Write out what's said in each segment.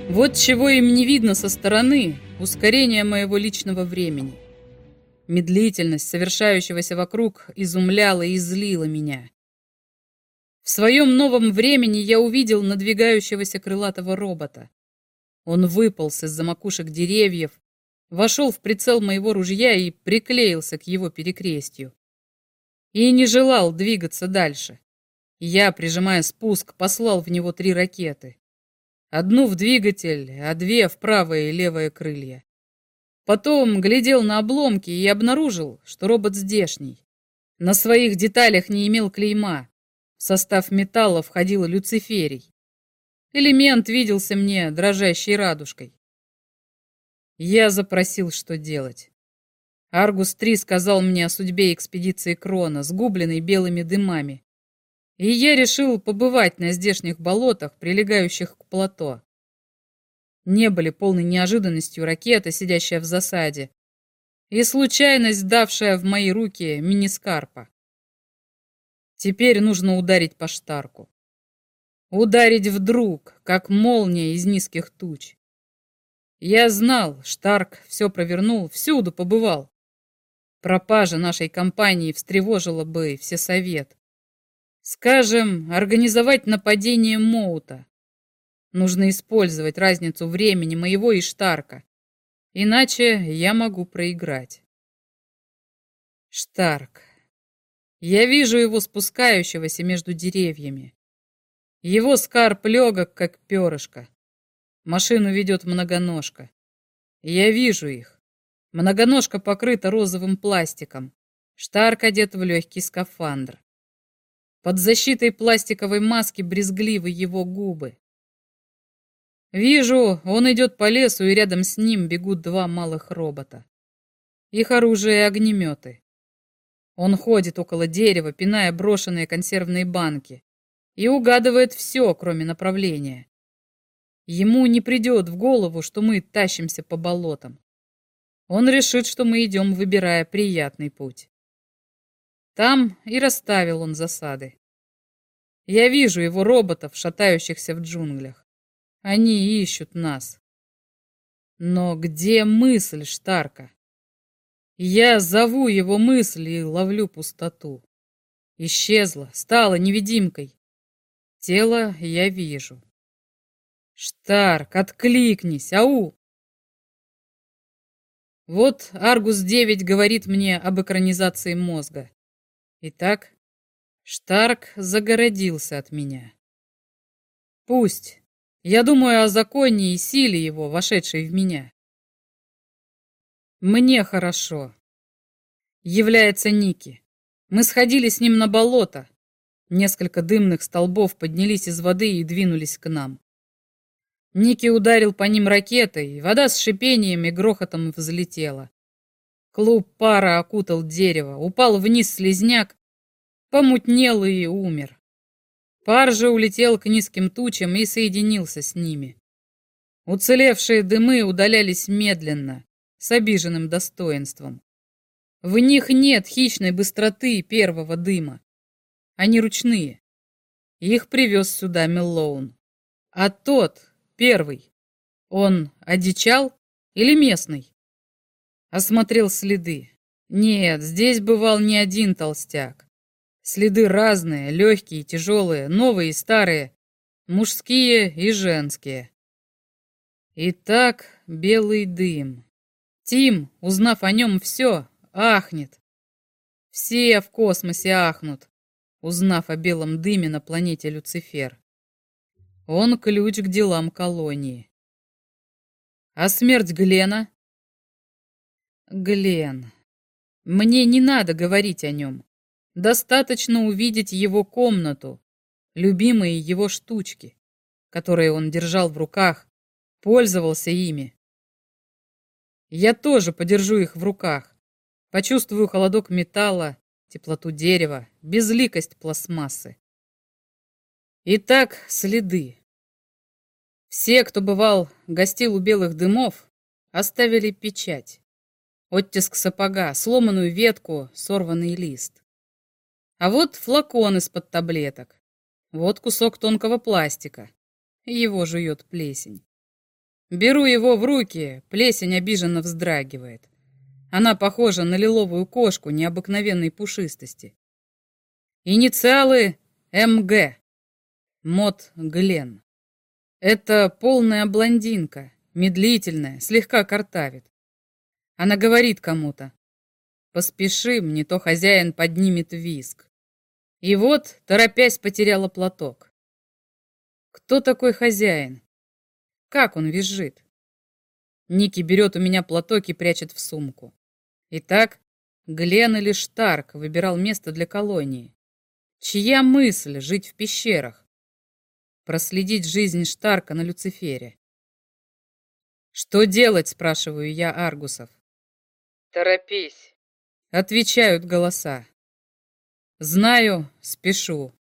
Вот чего им не видно со стороны — ускорение моего личного времени. Медлительность совершающегося вокруг изумляла и злила меня. В своем новом времени я увидел надвигающегося крылатого робота. Он выполз из-за макушек деревьев, вошел в прицел моего ружья и приклеился к его перекрестью. И не желал двигаться дальше. Я, прижимая спуск, послал в него 3 ракеты. Одну в двигатель, а 2 в правое и левое крылья. Потом глядел на обломки и обнаружил, что робот здешний. На своих деталях не имел клейма. В состав металла входил люциферий. Элемент виделся мне дрожащей радужкой. Я запросил, что делать. Аргус-3 сказал мне о судьбе экспедиции Крона, сгубленной белыми дымами. И я решил побывать на здешних болотах, прилегающих к плато. Не были полной неожиданностью ракета, сидящая в засаде, и случайность, давшая в мои руки минискарпа. Теперь нужно ударить по Штарку. Ударить вдруг, как молния из низких туч. Я знал, Штарк все провернул, всюду побывал. Пропажа нашей компании встревожила бы всесовет. Скажем, организовать нападение Моута. Нужно использовать разницу времени моего и Штарка. Иначе я могу проиграть. Штарк. Я вижу его спускающегося между деревьями. Его скарб легок, как перышко. Машину ведет многоножка. Я вижу их. Многоножка покрыта розовым пластиком. Штарк одет в легкий скафандр. Под защитой пластиковой маски брезгливы его губы. Вижу, он идет по лесу, и рядом с ним бегут 2 малых робота. Их оружие — огнеметы. Он ходит около дерева, пиная брошенные консервные банки, и угадывает все, кроме направления. Ему не придет в голову, что мы тащимся по болотам. Он решит, что мы идем, выбирая приятный путь. Там и расставил он засады. Я вижу его роботов, шатающихся в джунглях. Они ищут нас. Но где мысль Штарка? Я зову его мысль и ловлю пустоту. Исчезла, стала невидимкой. Тело я вижу. Штарк, откликнись, ау! Вот Аргус-9 говорит мне об экранизации мозга. Итак, Штарк загородился от меня. Пусть. Я думаю о законе и силе его, вошедшей в меня. Мне хорошо. Является Ники. Мы сходили с ним на болото. Несколько дымных столбов поднялись из воды и двинулись к нам. Ники ударил по ним ракетой, и вода с шипением и грохотом взлетела. Клуб пара окутал дерево, упал вниз слизняк, помутнел и умер. Пар же улетел к низким тучам и соединился с ними. Уцелевшие дымы удалялись медленно, с обиженным достоинством. В них нет хищной быстроты первого дыма. Они ручные. Их привез сюда Меллоун. А тот, первый, он одичал или местный? Осмотрел следы. Нет, здесь бывал не один толстяк. Следы разные, легкие и тяжелые, новые и старые, мужские и женские. Итак, белый дым. Тим, узнав о нем все, ахнет. Все в космосе ахнут, узнав о белом дыме на планете Люцифер. Он ключ к делам колонии. А смерть Глена? Глен. Мне не надо говорить о нем. Достаточно увидеть его комнату, любимые его штучки, которые он держал в руках, пользовался ими. Я тоже подержу их в руках, почувствую холодок металла, теплоту дерева, безликость пластмассы. Итак, следы. Все, кто бывал, гостил у белых дымов, оставили печать. Оттиск сапога, сломанную ветку, сорванный лист. А вот флакон из-под таблеток. Вот кусок тонкого пластика. Его жует плесень. Беру его в руки, плесень обиженно вздрагивает. Она похожа на лиловую кошку необыкновенной пушистости. Инициалы МГ. Мот Глен. Это полная блондинка, медлительная, слегка картавит. Она говорит кому-то: «Поспешим, не то хозяин поднимет визг». И вот, торопясь, потеряла платок. Кто такой хозяин? Как он визжит? Ники берет у меня платок и прячет в сумку. Итак, Глен или Штарк выбирал место для колонии. Чья мысль жить в пещерах? Проследить жизнь Штарка на Люцифере. «Что делать?» — спрашиваю я аргусов. «Торопись», — отвечают голоса. «Знаю, спешу».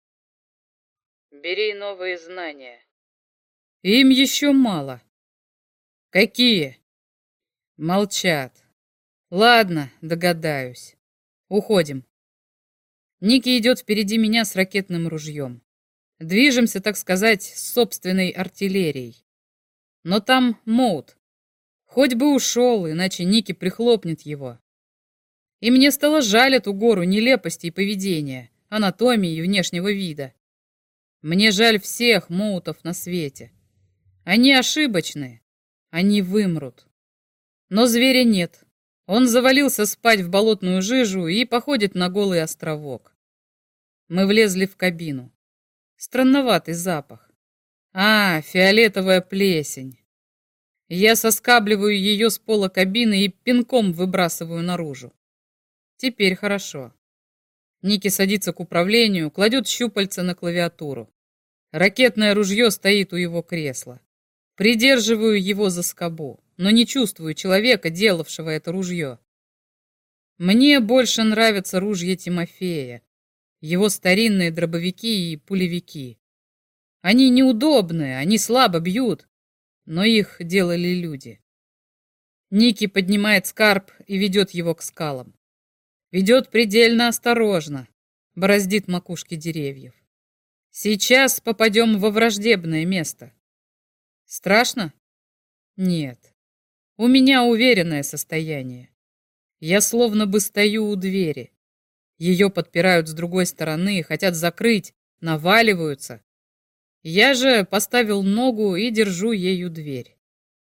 «Бери новые знания». Им еще мало. «Какие?» Молчат. Ладно, догадаюсь. Уходим. Ники идет впереди меня с ракетным ружьем. Движемся, так сказать, с собственной артиллерией. Но там Моут. Хоть бы ушел, иначе Ники прихлопнет его. И мне стало жаль эту гору нелепости и поведения, анатомии и внешнего вида. Мне жаль всех Моутов на свете. Они ошибочны. Они вымрут. Но зверя нет. Он завалился спать в болотную жижу и походит на голый островок. Мы влезли в кабину. Странноватый запах. Фиолетовая плесень. Я соскабливаю ее с пола кабины и пинком выбрасываю наружу. Теперь хорошо. Ники садится к управлению, кладет щупальца на клавиатуру. Ракетное ружье стоит у его кресла. Придерживаю его за скобу, но не чувствую человека, делавшего это ружье. Мне больше нравятся ружья Тимофея, его старинные дробовики и пулевики. Они неудобные, они слабо бьют, но их делали люди. Ники поднимает скарб и ведет его к скалам. Ведет предельно осторожно, бороздит макушки деревьев. Сейчас попадем во враждебное место. Страшно? Нет. У меня уверенное состояние. Я словно бы стою у двери. Ее подпирают с другой стороны, хотят закрыть, наваливаются. Я же поставил ногу и держу ею дверь.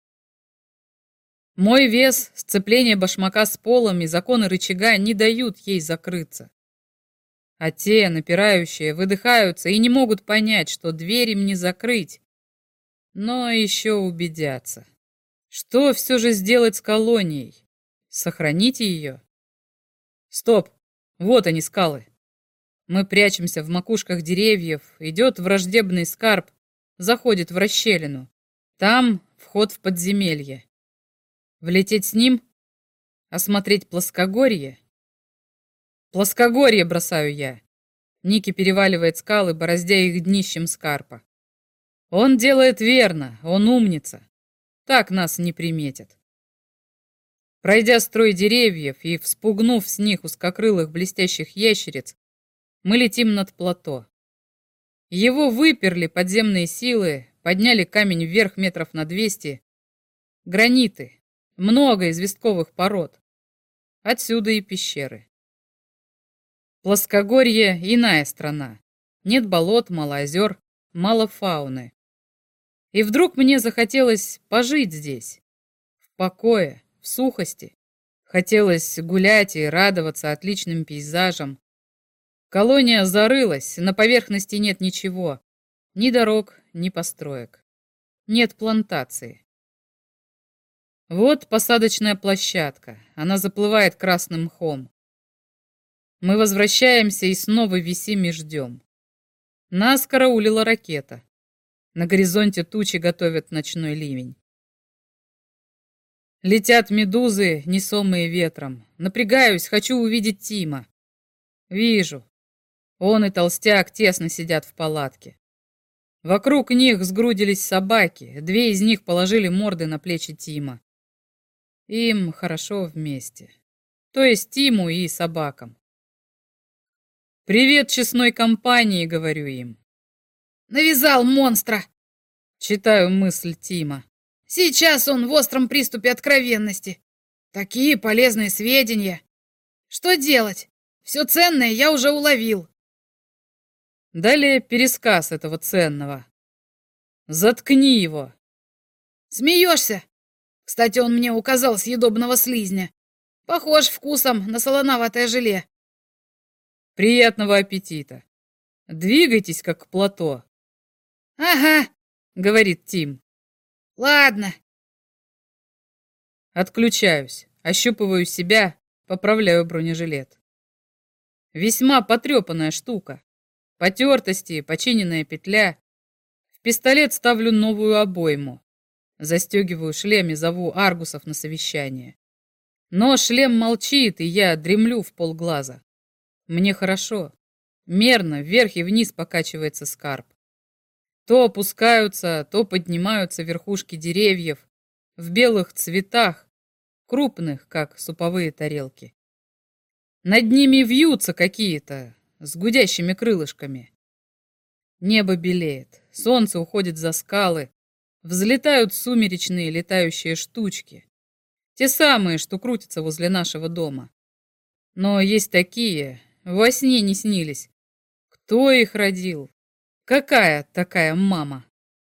Мой вес, сцепление башмака с полом и законы рычага не дают ей закрыться. А те, напирающие, выдыхаются и не могут понять, что дверь им не закрыть, но еще убедятся. Что все же сделать с колонией? Сохраните ее? Стоп! Вот они, скалы. Мы прячемся в макушках деревьев, идет враждебный скарб, заходит в расщелину. Там вход в подземелье. Влететь с ним? Осмотреть плоскогорье? Плоскогорье, бросаю я. Ники переваливает скалы, бороздя их днищем скарпа. Он делает верно, он умница. Так нас не приметят. Пройдя строй деревьев и вспугнув с них узкокрылых блестящих ящериц, мы летим над плато. Его выперли подземные силы, подняли камень вверх метров на 200. Граниты. Много известковых пород. Отсюда и пещеры. Плоскогорье — иная страна. Нет болот, мало озер, мало фауны. И вдруг мне захотелось пожить здесь. В покое, в сухости. Хотелось гулять и радоваться отличным пейзажам. Колония зарылась, на поверхности нет ничего. Ни дорог, ни построек. Нет плантации. Вот посадочная площадка. Она заплывает красным мхом. Мы возвращаемся и снова висим и ждем. Нас караулила ракета. На горизонте тучи готовят ночной ливень. Летят медузы, несомые ветром. Напрягаюсь, хочу увидеть Тима. Вижу. Он и толстяк тесно сидят в палатке. Вокруг них сгрудились собаки. 2 из них положили морды на плечи Тима. Им хорошо вместе. То есть Тиму и собакам. «Привет честной компании», — говорю им. «Навязал монстра!» — читаю мысль Тима. Сейчас он в остром приступе откровенности. Такие полезные сведения. Что делать? Все ценное я уже уловил. Далее пересказ этого ценного. Заткни его. Смеешься? Кстати, он мне указал съедобного слизня. Похож вкусом на солоноватое желе. Приятного аппетита. Двигайтесь, как плато. Ага, Говорит Тим. ладно. Отключаюсь, ощупываю себя, поправляю бронежилет. Весьма потрепанная штука. Потертости, починенная петля. В пистолет ставлю новую обойму. Застегиваю шлем и зову аргусов на совещание. Но шлем молчит, и я дремлю в полглаза. Мне хорошо. Мерно вверх и вниз покачивается скарб. То опускаются, то поднимаются верхушки деревьев в белых цветах, крупных, как суповые тарелки. Над ними вьются какие-то с гудящими крылышками. Небо белеет, солнце уходит за скалы, взлетают сумеречные летающие штучки. Те самые, что крутятся возле нашего дома. Но есть такие, во сне не снились. Кто их родил? Какая такая мама?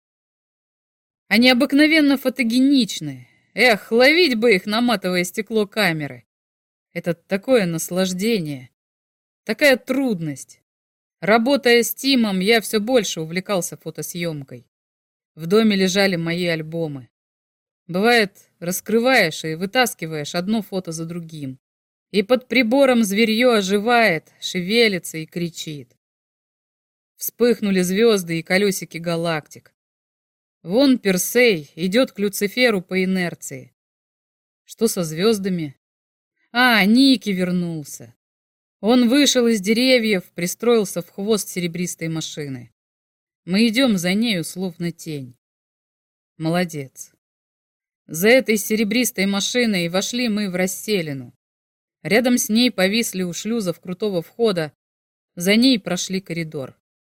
Они обыкновенно фотогеничны. Эх, ловить бы их на матовое стекло камеры. Это такое наслаждение, такая трудность. Работая с Тимом, я все больше увлекался фотосъемкой. В доме лежали мои альбомы. Бывает, раскрываешь и вытаскиваешь одно фото за другим. И под прибором зверье оживает, шевелится и кричит. Вспыхнули звезды и колесики галактик. Вон Персей идет к Люциферу по инерции. Что со звездами? А, Ники вернулся. Он вышел из деревьев, пристроился в хвост серебристой машины. Мы идем за нею, словно тень. Молодец. За этой серебристой машиной вошли мы в расселину. Рядом с ней повисли у шлюзов крутого входа, за ней прошли коридор.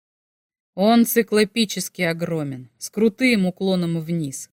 Он циклопически огромен, с крутым уклоном вниз.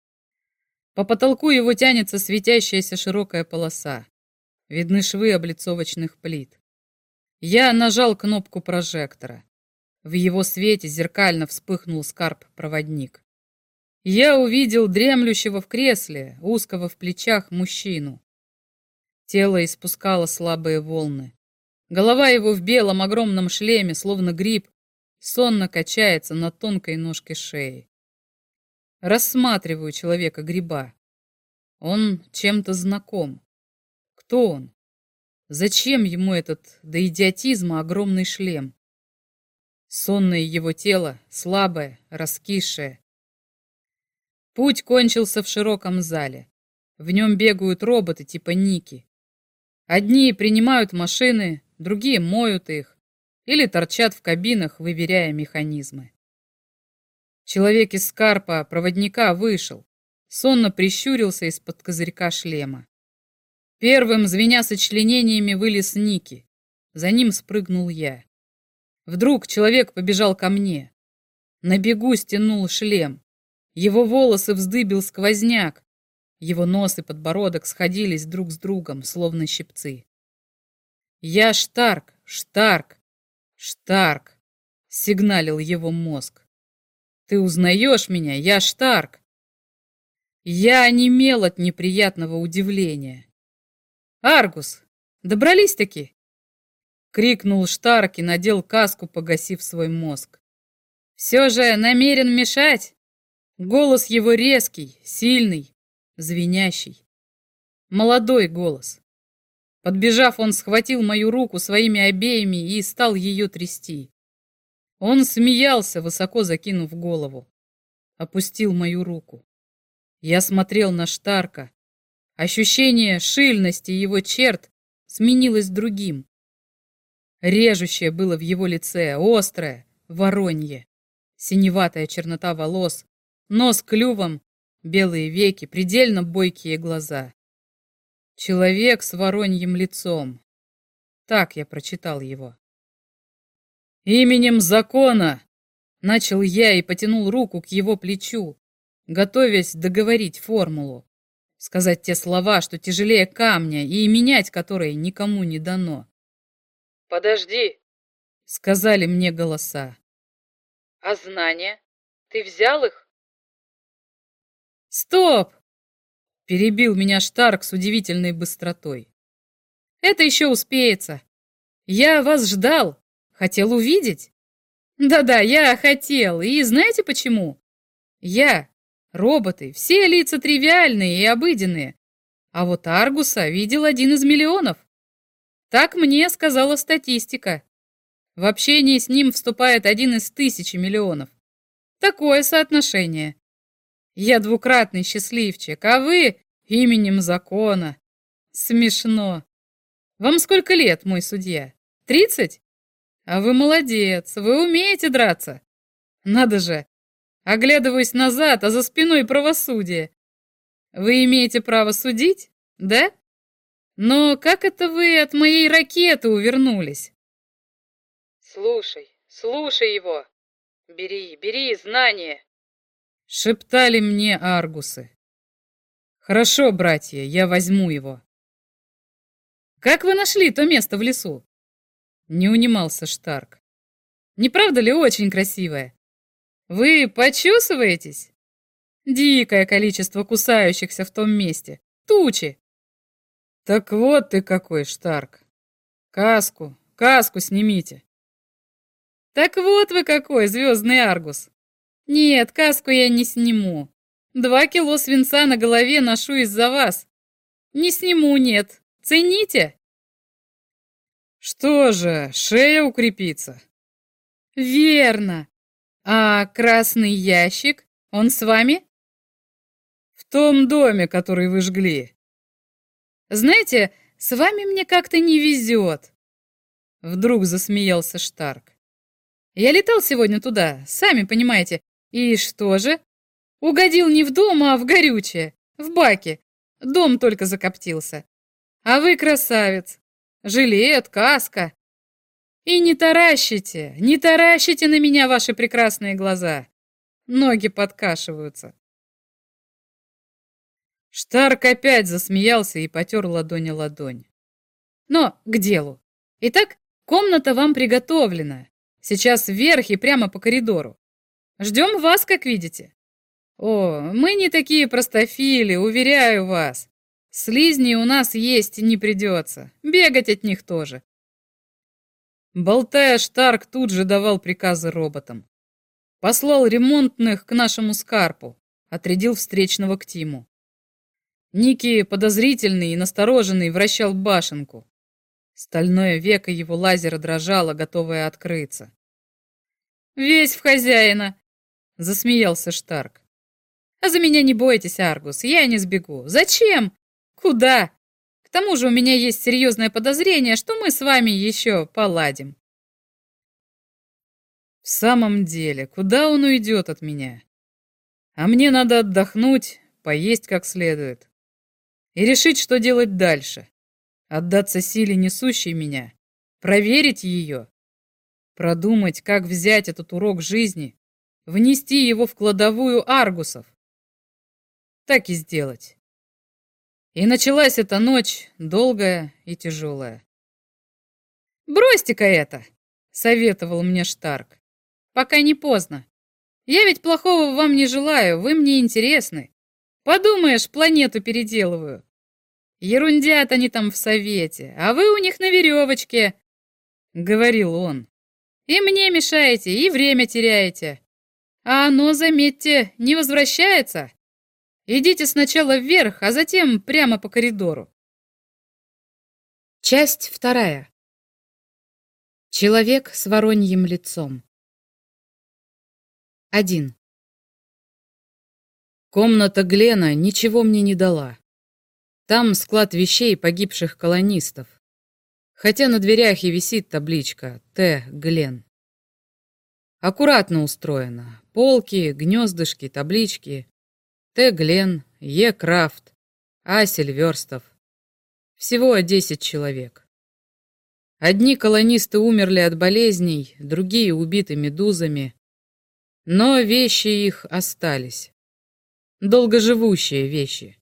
По потолку его тянется светящаяся широкая полоса. Видны швы облицовочных плит. Я нажал кнопку прожектора. В его свете зеркально вспыхнул скарб-проводник. Я увидел дремлющего в кресле, узкого в плечах мужчину. Тело испускало слабые волны. Голова его в белом огромном шлеме, словно гриб, сонно качается на тонкой ножке шеи. Рассматриваю человека-гриба. Он чем-то знаком. Кто он? Зачем ему этот до идиотизма огромный шлем? Сонное его тело, слабое, раскисшее. Путь кончился в широком зале. В нем бегают роботы типа Ники. Одни принимают машины, другие моют их или торчат в кабинах, выверяя механизмы. Человек из скарпа проводника вышел, сонно прищурился из-под козырька шлема. Первым, звеня сочленениями, вылез Ники. За ним спрыгнул я. Вдруг человек побежал ко мне. На бегу стянул шлем. Его волосы вздыбил сквозняк. Его нос и подбородок сходились друг с другом, словно щипцы. «Я Штарк, Штарк, Штарк!» — сигналил его мозг. «Ты узнаешь меня? Я Штарк!» Я онемел от неприятного удивления. «Аргус, добрались-таки?» — крикнул Штарк и надел каску, погасив свой мозг. «Все же намерен мешать?» Голос его резкий, сильный, звенящий. Молодой голос. Подбежав, он схватил мою руку своими обеими и стал ее трясти. Он смеялся, высоко закинув голову. Опустил мою руку. Я смотрел на Штарка. Ощущение шильности его черт сменилось другим. Режущее было в его лице, острое, воронье. Синеватая чернота волос, нос клювом, белые веки, предельно бойкие глаза. Человек с вороньим лицом. Так я прочитал его. «Именем закона!» — начал я и потянул руку к его плечу. готовясь договорить формулу, сказать те слова, что тяжелее камня, и менять которые никому не дано. Подожди. Сказали мне голоса. А знания? Ты взял их? Стоп! Перебил меня Штарк с удивительной быстротой. Это еще успеется. Я вас ждал, хотел увидеть. Да-да, я хотел, и знаете почему? Роботы, все лица тривиальные и обыденные, а вот Аргуса видел 1 из миллионов. Так мне сказала статистика. В общении с ним вступает 1 из 1000 миллионов. Такое соотношение. Я двукратный счастливчик, а вы именем закона. Смешно. Вам сколько лет, мой судья? 30? А вы молодец, вы умеете драться. Надо же, оглядываюсь назад, а за спиной правосудие. Вы имеете право судить, да? Но как это вы от моей ракеты увернулись? Слушай его. Бери знания. Шептали мне аргусы. Хорошо, братья, я возьму его. Как вы нашли то место в лесу? Не унимался Штарк. Не правда ли очень красивое? Вы почесываетесь? Дикое количество кусающихся в том месте. Тучи. Так вот ты какой, Штарк. Каску снимите. Так вот вы какой, звездный Аргус. Нет, каску я не сниму. 2 кило свинца на голове ношу из-за вас. Не сниму, нет. Цените. Что же, шея укрепится? Верно. А красный ящик, он с вами? В том доме, который вы жгли. Знаете, с вами мне как-то не везет. Вдруг засмеялся Штарк. Я летал сегодня туда, сами понимаете. И что же? Угодил не в дом, а в горючее, в баке. Дом только закоптился. А вы красавец. Жилет, каска. И не таращите на меня ваши прекрасные глаза. Ноги подкашиваются. Штарк опять засмеялся и потер ладонь о ладонь. Но к делу. Итак, комната вам приготовлена. Сейчас вверх и прямо по коридору. Ждем вас, как видите. О, мы не такие простофили, уверяю вас. Слизней у нас есть не придется. Бегать от них тоже. Болтая, Штарк тут же давал приказы роботам. Послал ремонтных к нашему Скарпу, отрядил встречного к Тиму. Ники, подозрительный и настороженный, вращал башенку. Стальное веко его лазера дрожало, готовое открыться. «Весь в хозяина!» — засмеялся Штарк. «А за меня не бойтесь, Аргус, я не сбегу. Зачем? Куда? К тому же у меня есть серьезное подозрение, что мы с вами еще поладим». В самом деле, куда он уйдет от меня? А мне надо отдохнуть, поесть как следует. И решить, что делать дальше. Отдаться силе, несущей меня. Проверить ее. Продумать, как взять этот урок жизни, внести его в кладовую аргусов. Так и сделать. И началась эта ночь, долгая и тяжелая. «Бросьте-ка это!» — советовал мне Штарк. «Пока не поздно. Я ведь плохого вам не желаю, вы мне интересны. Подумаешь, планету переделываю. Ерундят они там в совете, а вы у них на веревочке», — говорил он. «И мне мешаете, и время теряете. А оно, заметьте, не возвращается. Идите сначала вверх, а затем прямо по коридору». Часть 2. Человек с вороньим лицом. 1. Комната Глена ничего мне не дала. Там склад вещей погибших колонистов. Хотя на дверях и висит табличка «Т. Глен». Аккуратно устроено. Полки, гнездышки, таблички. Т. Глен, Е. Крафт, А. Сильверстов. Всего 10 человек. Одни колонисты умерли от болезней, другие убиты медузами. Но вещи их остались. долгоживущие вещи.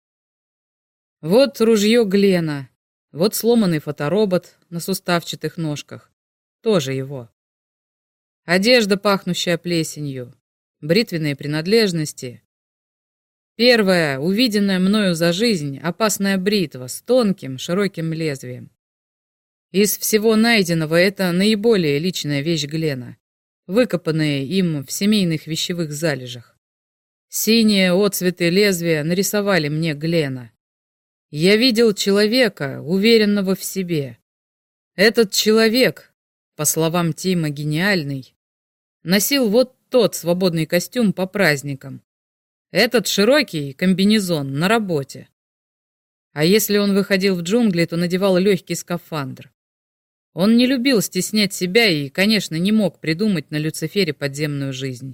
Вот ружье Глена, вот сломанный фоторобот на суставчатых ножках, тоже его. Одежда, пахнущая плесенью, бритвенные принадлежности. Первая, увиденная мною за жизнь, опасная бритва с тонким, широким лезвием. Из всего найденного это наиболее личная вещь Глена, выкопанная им в семейных вещевых залежах. Синие отцветы лезвия нарисовали мне Глена. Я видел человека, уверенного в себе. Этот человек, по словам Тима, гениальный, носил вот тот свободный костюм по праздникам. Этот широкий комбинезон на работе. А если он выходил в джунгли, то надевал легкий скафандр. Он не любил стеснять себя и, конечно, не мог придумать на Люцифере подземную жизнь.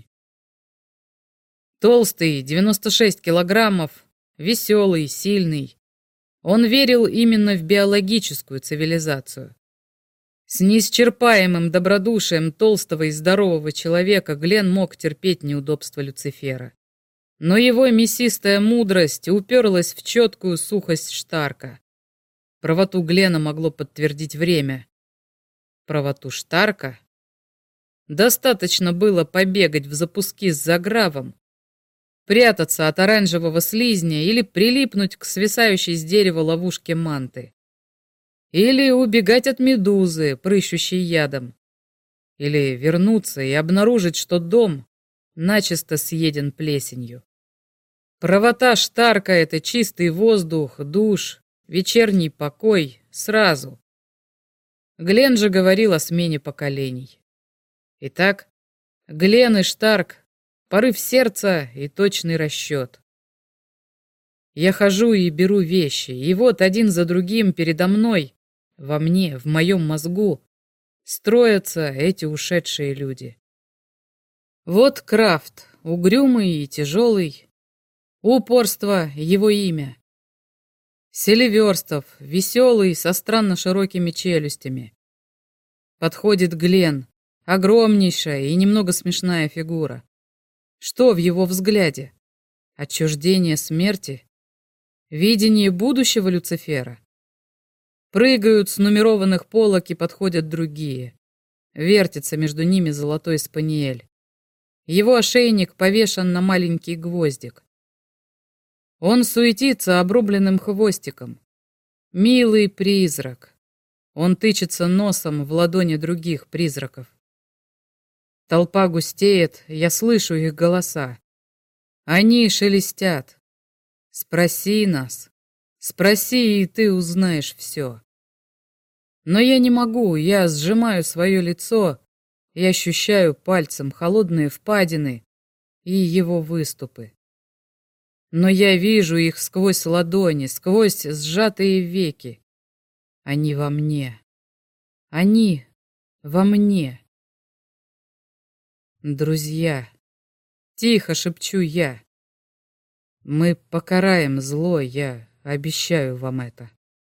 Толстый, 96 килограммов, веселый, сильный. Он верил именно в биологическую цивилизацию. С неисчерпаемым добродушием толстого и здорового человека Глен мог терпеть неудобства Люцифера. Но его мясистая мудрость уперлась в четкую сухость Штарка. Правоту Глена могло подтвердить время. Правоту Штарка? Достаточно было побегать в запуски с загравом, прятаться от оранжевого слизня или прилипнуть к свисающей с дерева ловушке манты. Или убегать от медузы, прыщущей ядом. Или вернуться и обнаружить, что дом начисто съеден плесенью. Правота Штарка — это чистый воздух, душ, вечерний покой сразу. Глен же говорил о смене поколений. Итак, Глен и Штарк — порыв сердца и точный расчет. Я хожу и беру вещи, и вот один за другим передо мной, во мне, в моем мозгу, строятся эти ушедшие люди. Вот Крафт, угрюмый и тяжелый, упорство — его имя. Селиверстов, веселый, со странно широкими челюстями. Подходит Глен, огромнейшая и немного смешная фигура. Что в его взгляде? Отчуждение смерти? Видение будущего Люцифера? Прыгают с нумерованных полок и подходят другие. Вертится между ними золотой спаниель. Его ошейник повешен на маленький гвоздик. Он суетится обрубленным хвостиком. Милый призрак. Он тычется носом в ладони других призраков. Толпа густеет, я слышу их голоса. Они шелестят. Спроси нас. Спроси, и ты узнаешь все. Но я не могу, я сжимаю свое лицо и ощущаю пальцем холодные впадины и его выступы. Но я вижу их сквозь ладони, сквозь сжатые веки. Они во мне. Они во мне. Друзья, тихо шепчу я. Мы покараем зло, я обещаю вам это.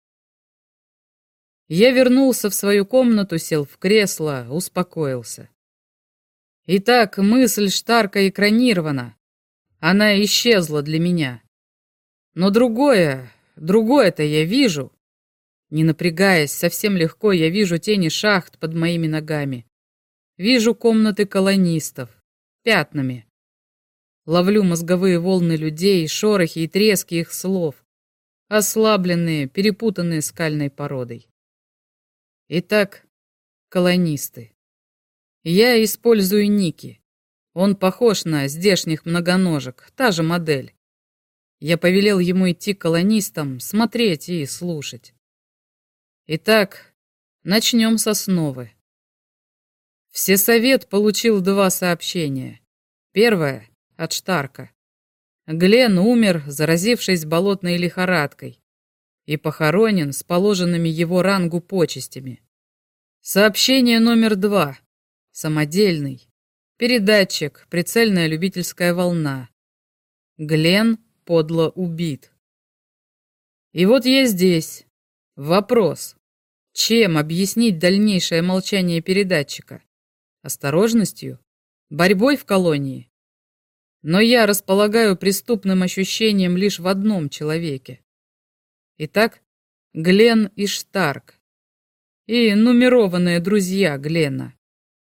Я вернулся в свою комнату, сел в кресло, успокоился. Итак, мысль Штарка экранирована. Она исчезла для меня. Но другое-то я вижу. Не напрягаясь, совсем легко я вижу тени шахт под моими ногами. Вижу комнаты колонистов. Пятнами. Ловлю мозговые волны людей, шорохи и трески их слов. Ослабленные, перепутанные скальной породой. Итак, колонисты. Я использую Ники. Он похож на здешних многоножек, та же модель. Я повелел ему идти к колонистам, смотреть и слушать. Итак, начнем с основы. Всесовет получил 2 сообщения. Первое — от Штарка. Глен умер, заразившись болотной лихорадкой, и похоронен с положенными его рангу почестями. Сообщение номер 2. Самодельный. Передатчик, прицельная любительская волна. Глен подло убит. И вот я здесь. Вопрос. Чем объяснить дальнейшее молчание передатчика? Осторожностью? Борьбой в колонии? Но я располагаю преступным ощущением лишь в одном человеке. Итак, Глен и Штарк. И нумерованные друзья Глена.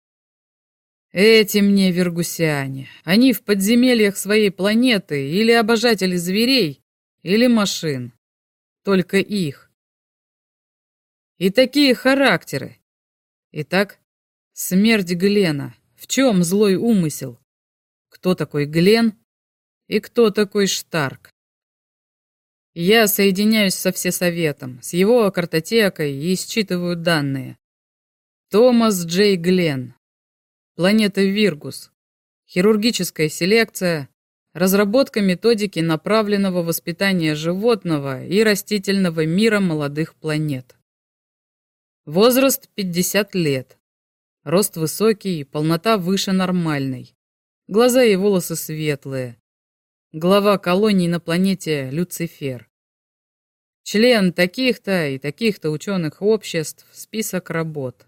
Эти мне виргусяне. Они в подземельях своей планеты или обожатели зверей, или машин. Только их. И такие характеры. Итак, смерть Глена. В чем злой умысел? Кто такой Глен и кто такой Штарк? Я соединяюсь со Всесоветом, с его картотекой и считываю данные. Томас Джей Глен. Планета Виргус. Хирургическая селекция. Разработка методики направленного воспитания животного и растительного мира молодых планет. Возраст 50 лет. Рост высокий, полнота выше нормальной. Глаза и волосы светлые. Глава колоний на планете Люцифер. Член таких-то и таких-то ученых обществ, список работ.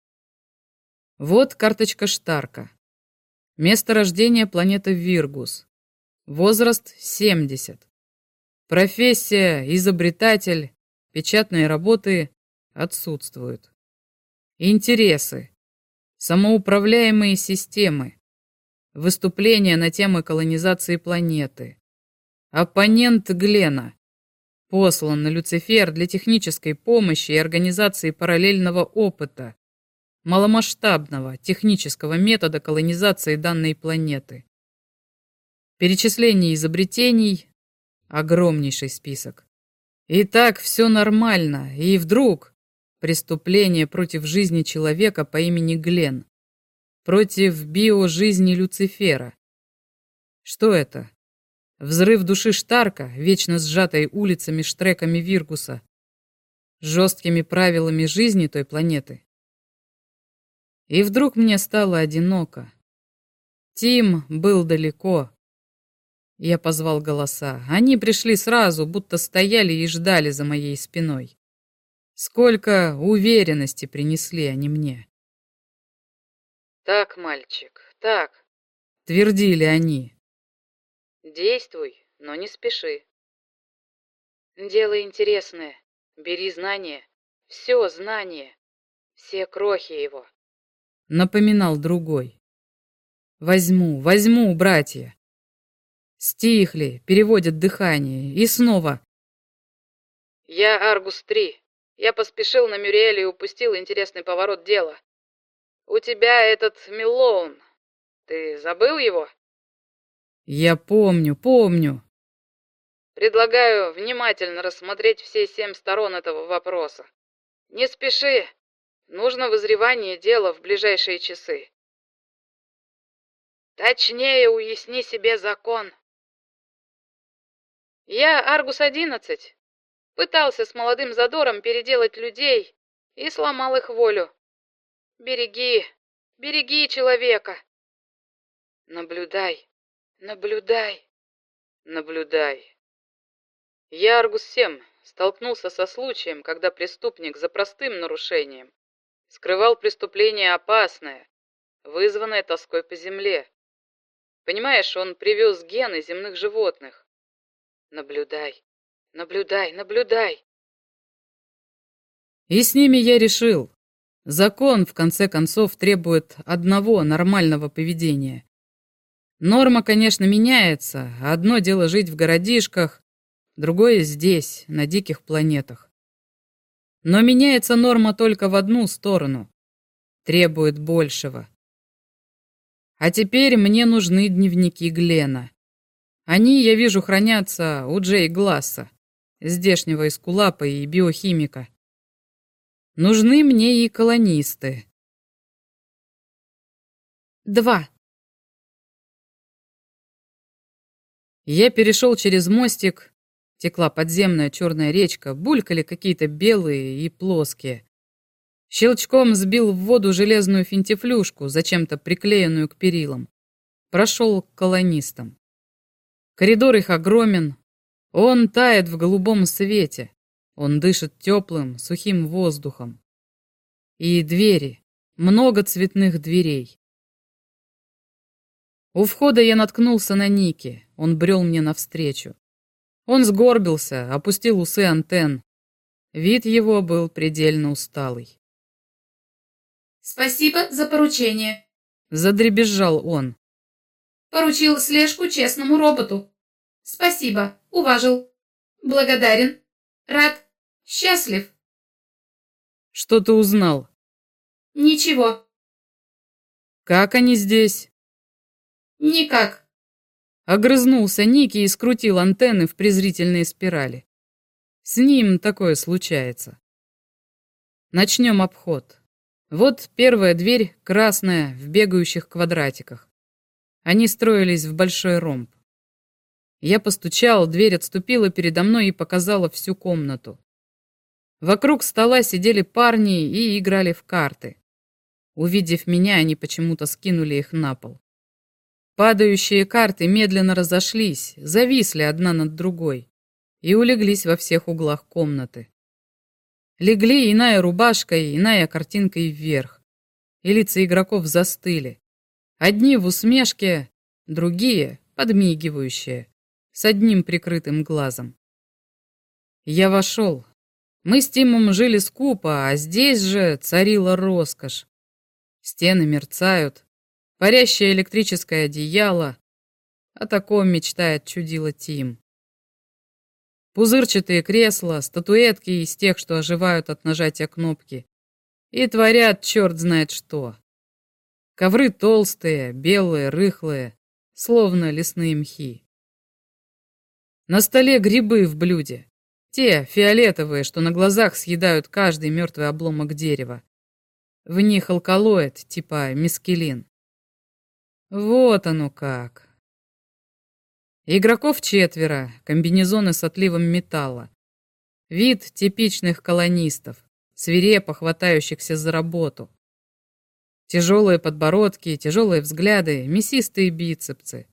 Вот карточка Штарка. Место рождения планета Виргус. Возраст 70. Профессия изобретатель, печатные работы отсутствуют. Интересы. Самоуправляемые системы. Выступления на темы колонизации планеты. Оппонент Глена. Послан на Люцифер для технической помощи и организации параллельного опыта, маломасштабного технического метода колонизации данной планеты. Перечисление изобретений. Огромнейший список. И так все нормально, и вдруг преступление против жизни человека по имени Глен. Против биожизни Люцифера. Что это? Взрыв души Штарка, вечно сжатой улицами штреками Виргуса, жесткими правилами жизни той планеты. И вдруг мне стало одиноко. Тим был далеко. Я позвал голоса. Они пришли сразу, будто стояли и ждали за моей спиной. Сколько уверенности принесли они мне. Так, мальчик, так. Твердили они. Действуй, но не спеши. Дело интересное. Бери знания. Все знание. Все крохи его. Напоминал другой. Возьму, братья. Стихли, переводят дыхание. И снова. Я Аргус-3. Я поспешил на Мюриэле и упустил интересный поворот дела. У тебя этот Миллоун. Ты забыл его? Я помню. Предлагаю внимательно рассмотреть все 7 сторон этого вопроса. Не спеши. Нужно вызревание дела в ближайшие часы. Точнее, уясни себе закон. Я Аргус-11. Пытался с молодым задором переделать людей и сломал их волю. Береги человека. Наблюдай. Я Аргус-7 столкнулся со случаем, когда преступник за простым нарушением скрывал преступление опасное, вызванное тоской по земле. Понимаешь, он привез гены земных животных. Наблюдай. И с ними я решил. Закон, в конце концов, требует одного нормального поведения. Норма, конечно, меняется. Одно дело жить в городишках, другое здесь, на диких планетах. Но меняется норма только в одну сторону. Требует большего. А теперь мне нужны дневники Глена. Они, я вижу, хранятся у Джей Гласса, здешнего эскулапа и биохимика. Нужны мне и колонисты. 2. Я перешел через мостик. Текла подземная черная речка, булькали какие-то белые и плоские. Щелчком сбил в воду железную финтифлюшку, зачем-то приклеенную к перилам. Прошел к колонистам. Коридор их огромен. Он тает в голубом свете. Он дышит теплым, сухим воздухом. И двери. Много цветных дверей. У входа я наткнулся на Ники. Он брел мне навстречу. Он сгорбился, опустил усы антенн. Вид его был предельно усталый. «Спасибо за поручение», — задребезжал он. «Поручил слежку честному роботу. Спасибо, уважил. Благодарен. Рад. Счастлив». «Что ты узнал?» «Ничего». «Как они здесь?» «Никак». Огрызнулся Ники и скрутил антенны в презрительные спирали. С ним такое случается. Начнем обход. Вот первая дверь, красная, в бегающих квадратиках. Они строились в большой ромб. Я постучал, дверь отступила передо мной и показала всю комнату. Вокруг стола сидели парни и играли в карты. Увидев меня, они почему-то скинули их на пол. Падающие карты медленно разошлись, зависли одна над другой и улеглись во всех углах комнаты. Легли иная рубашкой, иная картинкой вверх, и лица игроков застыли. Одни в усмешке, другие подмигивающие, с одним прикрытым глазом. Я вошел. Мы с Тимом жили скупо, а здесь же царила роскошь. Стены мерцают, парящее электрическое одеяло. О таком мечтает чудило Тим. Пузырчатые кресла, статуэтки из тех, что оживают от нажатия кнопки. И творят черт знает что. Ковры толстые, белые, рыхлые, словно лесные мхи. На столе грибы в блюде. Те, фиолетовые, что на глазах съедают каждый мертвый обломок дерева. В них алкалоид, типа мескелин. Вот оно как. Игроков 4, комбинезоны с отливом металла. Вид типичных колонистов, свирепо хватающихся за работу. Тяжелые подбородки, тяжелые взгляды, мясистые бицепсы.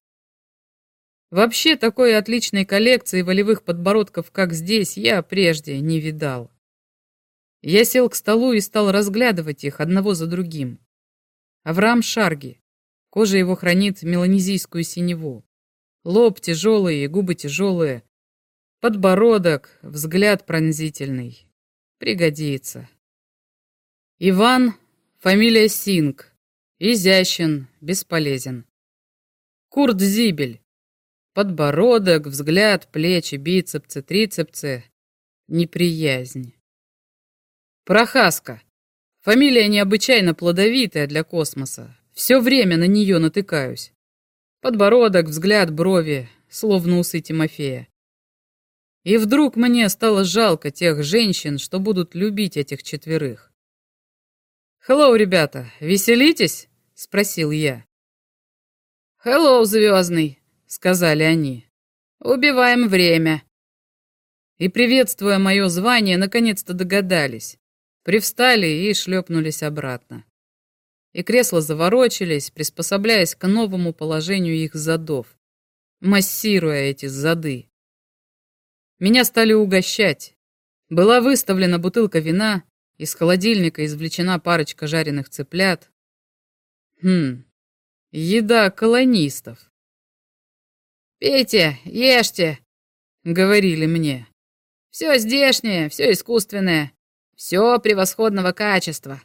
Вообще такой отличной коллекции волевых подбородков, как здесь, я прежде не видал. Я сел к столу и стал разглядывать их одного за другим. Авраам Шарги. Кожа его хранит меланезийскую синеву. Лоб тяжелый и губы тяжелые. Подбородок, взгляд пронзительный. Пригодится. Иван, фамилия Синг. Изящен, бесполезен. Курт Зибель. Подбородок, взгляд, плечи, бицепсы, трицепсы. Неприязнь. Прохаска. Фамилия необычайно плодовитая для космоса. Все время на нее натыкаюсь. Подбородок, взгляд, брови, словно усы Тимофея. И вдруг мне стало жалко тех женщин, что будут любить этих 4. «Хеллоу, ребята, веселитесь?» — спросил я. «Хеллоу, звездный», — сказали они. «Убиваем время». И, приветствуя мое звание, наконец-то догадались. Привстали и шлепнулись обратно. И кресла заворочились, приспособляясь к новому положению их задов, массируя эти зады. Меня стали угощать. Была выставлена бутылка вина, из холодильника извлечена парочка жареных цыплят. Еда колонистов. «Пейте, ешьте», — говорили мне. «Все здешнее, все искусственное, все превосходного качества».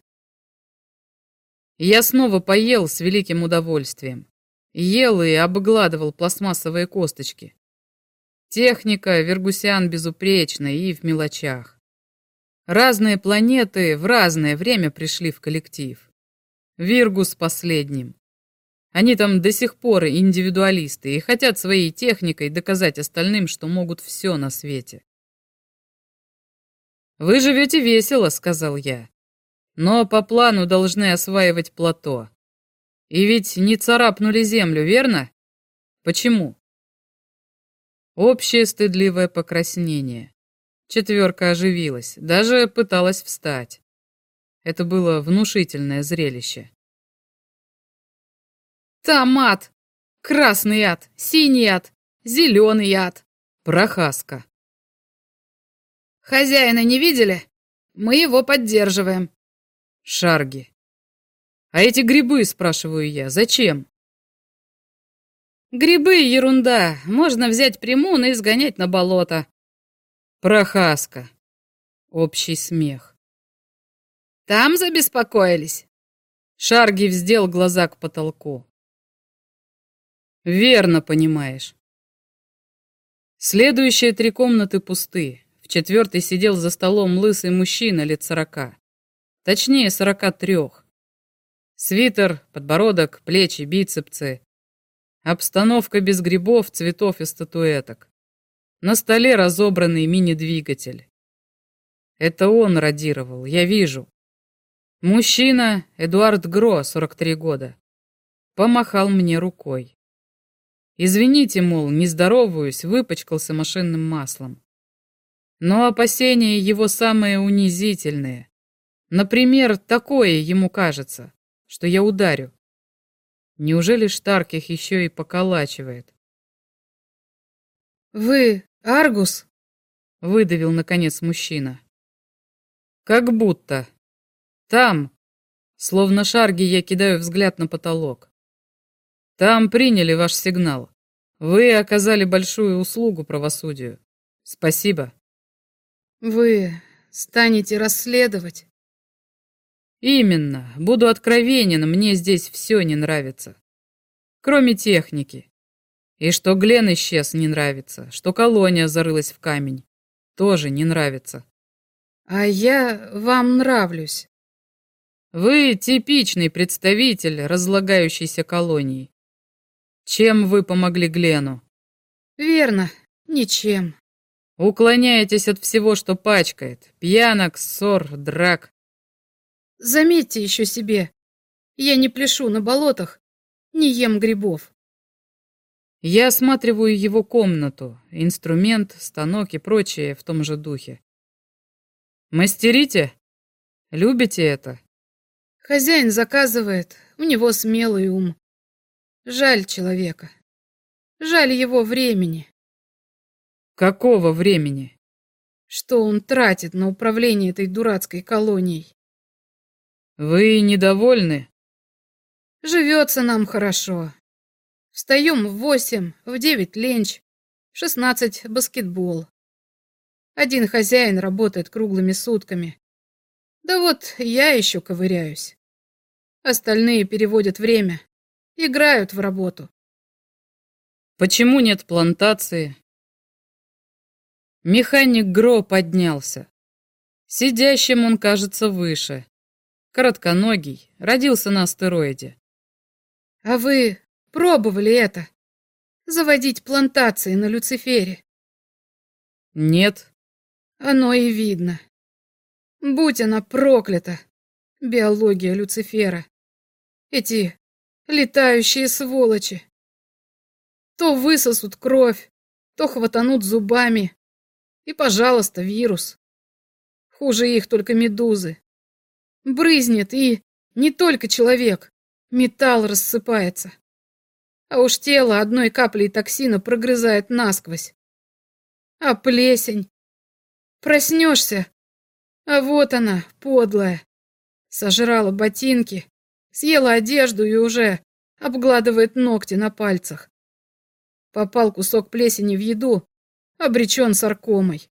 Я снова поел с великим удовольствием. Ел и обгладывал пластмассовые косточки. Техника Вергусиан безупречна и в мелочах. Разные планеты в разное время пришли в коллектив. Виргус последним. Они там до сих пор индивидуалисты и хотят своей техникой доказать остальным, что могут все на свете. «Вы живете весело», — сказал я. «Но по плану должны осваивать плато. И ведь не царапнули землю, верно? Почему?» Общее стыдливое покраснение. 4 оживилась, даже пыталась встать. Это было внушительное зрелище. «Там ад! Красный ад, синий ад, зеленый ад, прохаска!» «Хозяина не видели? Мы его поддерживаем». Шарги. «А эти грибы, спрашиваю я, зачем?» Грибы — ерунда. Можно взять примун и сгонять на болото. Прохаска. Общий смех. Там забеспокоились? Шарги вздел глаза к потолку. Верно понимаешь. Следующие 3 комнаты пусты. В 4-й сидел за столом лысый мужчина лет 40. Точнее, 43. Свитер, подбородок, плечи, бицепсы. Обстановка без грибов, цветов и статуэток. На столе разобранный мини-двигатель. Это он радировал, я вижу. Мужчина, Эдуард Гро, 43 года. Помахал мне рукой. Извините, мол, не здороваюсь, выпачкался машинным маслом. Но опасения его самые унизительные. Например, такое ему кажется, что я ударю. Неужели Штарк их еще и поколачивает? «Вы Аргус?» — выдавил, наконец, мужчина. «Как будто. Там». Словно Шарги я кидаю взгляд на потолок. «Там приняли ваш сигнал. Вы оказали большую услугу правосудию. Спасибо». «Вы станете расследовать?» «Именно. Буду откровенен, мне здесь все не нравится. Кроме техники. И что Глен исчез, не нравится. Что колония зарылась в камень, тоже не нравится». «А я вам нравлюсь». «Вы типичный представитель разлагающейся колонии. Чем вы помогли Глену?» «Верно, ничем». «Уклоняетесь от всего, что пачкает. Пьянок, ссор, драк». «Заметьте еще себе, я не пляшу на болотах, не ем грибов». Я осматриваю его комнату, инструмент, станок и прочее в том же духе. «Мастерите? Любите это?» Хозяин заказывает, у него смелый ум. Жаль человека. Жаль его времени. «Какого времени?» Что он тратит на управление этой дурацкой колонией. «Вы недовольны?» Живется нам хорошо. Встаем в 8, в 9 ленч, в 16 баскетбол. Один хозяин работает круглыми сутками. Да вот я еще ковыряюсь. Остальные переводят время, играют в работу. «Почему нет плантации?» Механик Гро поднялся. Сидящим он кажется выше. Коротконогий, родился на астероиде. А вы пробовали это? Заводить плантации на Люцифере? Нет. Оно и видно. Будь она проклята, биология Люцифера. Эти летающие сволочи. То высосут кровь, то хватанут зубами. И, пожалуйста, вирус. Хуже их только медузы. Брызнет, и не только человек. Металл рассыпается. А уж тело одной каплей токсина прогрызает насквозь. А плесень? Проснешься, а вот она, подлая. Сожрала ботинки, съела одежду и уже обгладывает ногти на пальцах. Попал кусок плесени в еду, обречен саркомой.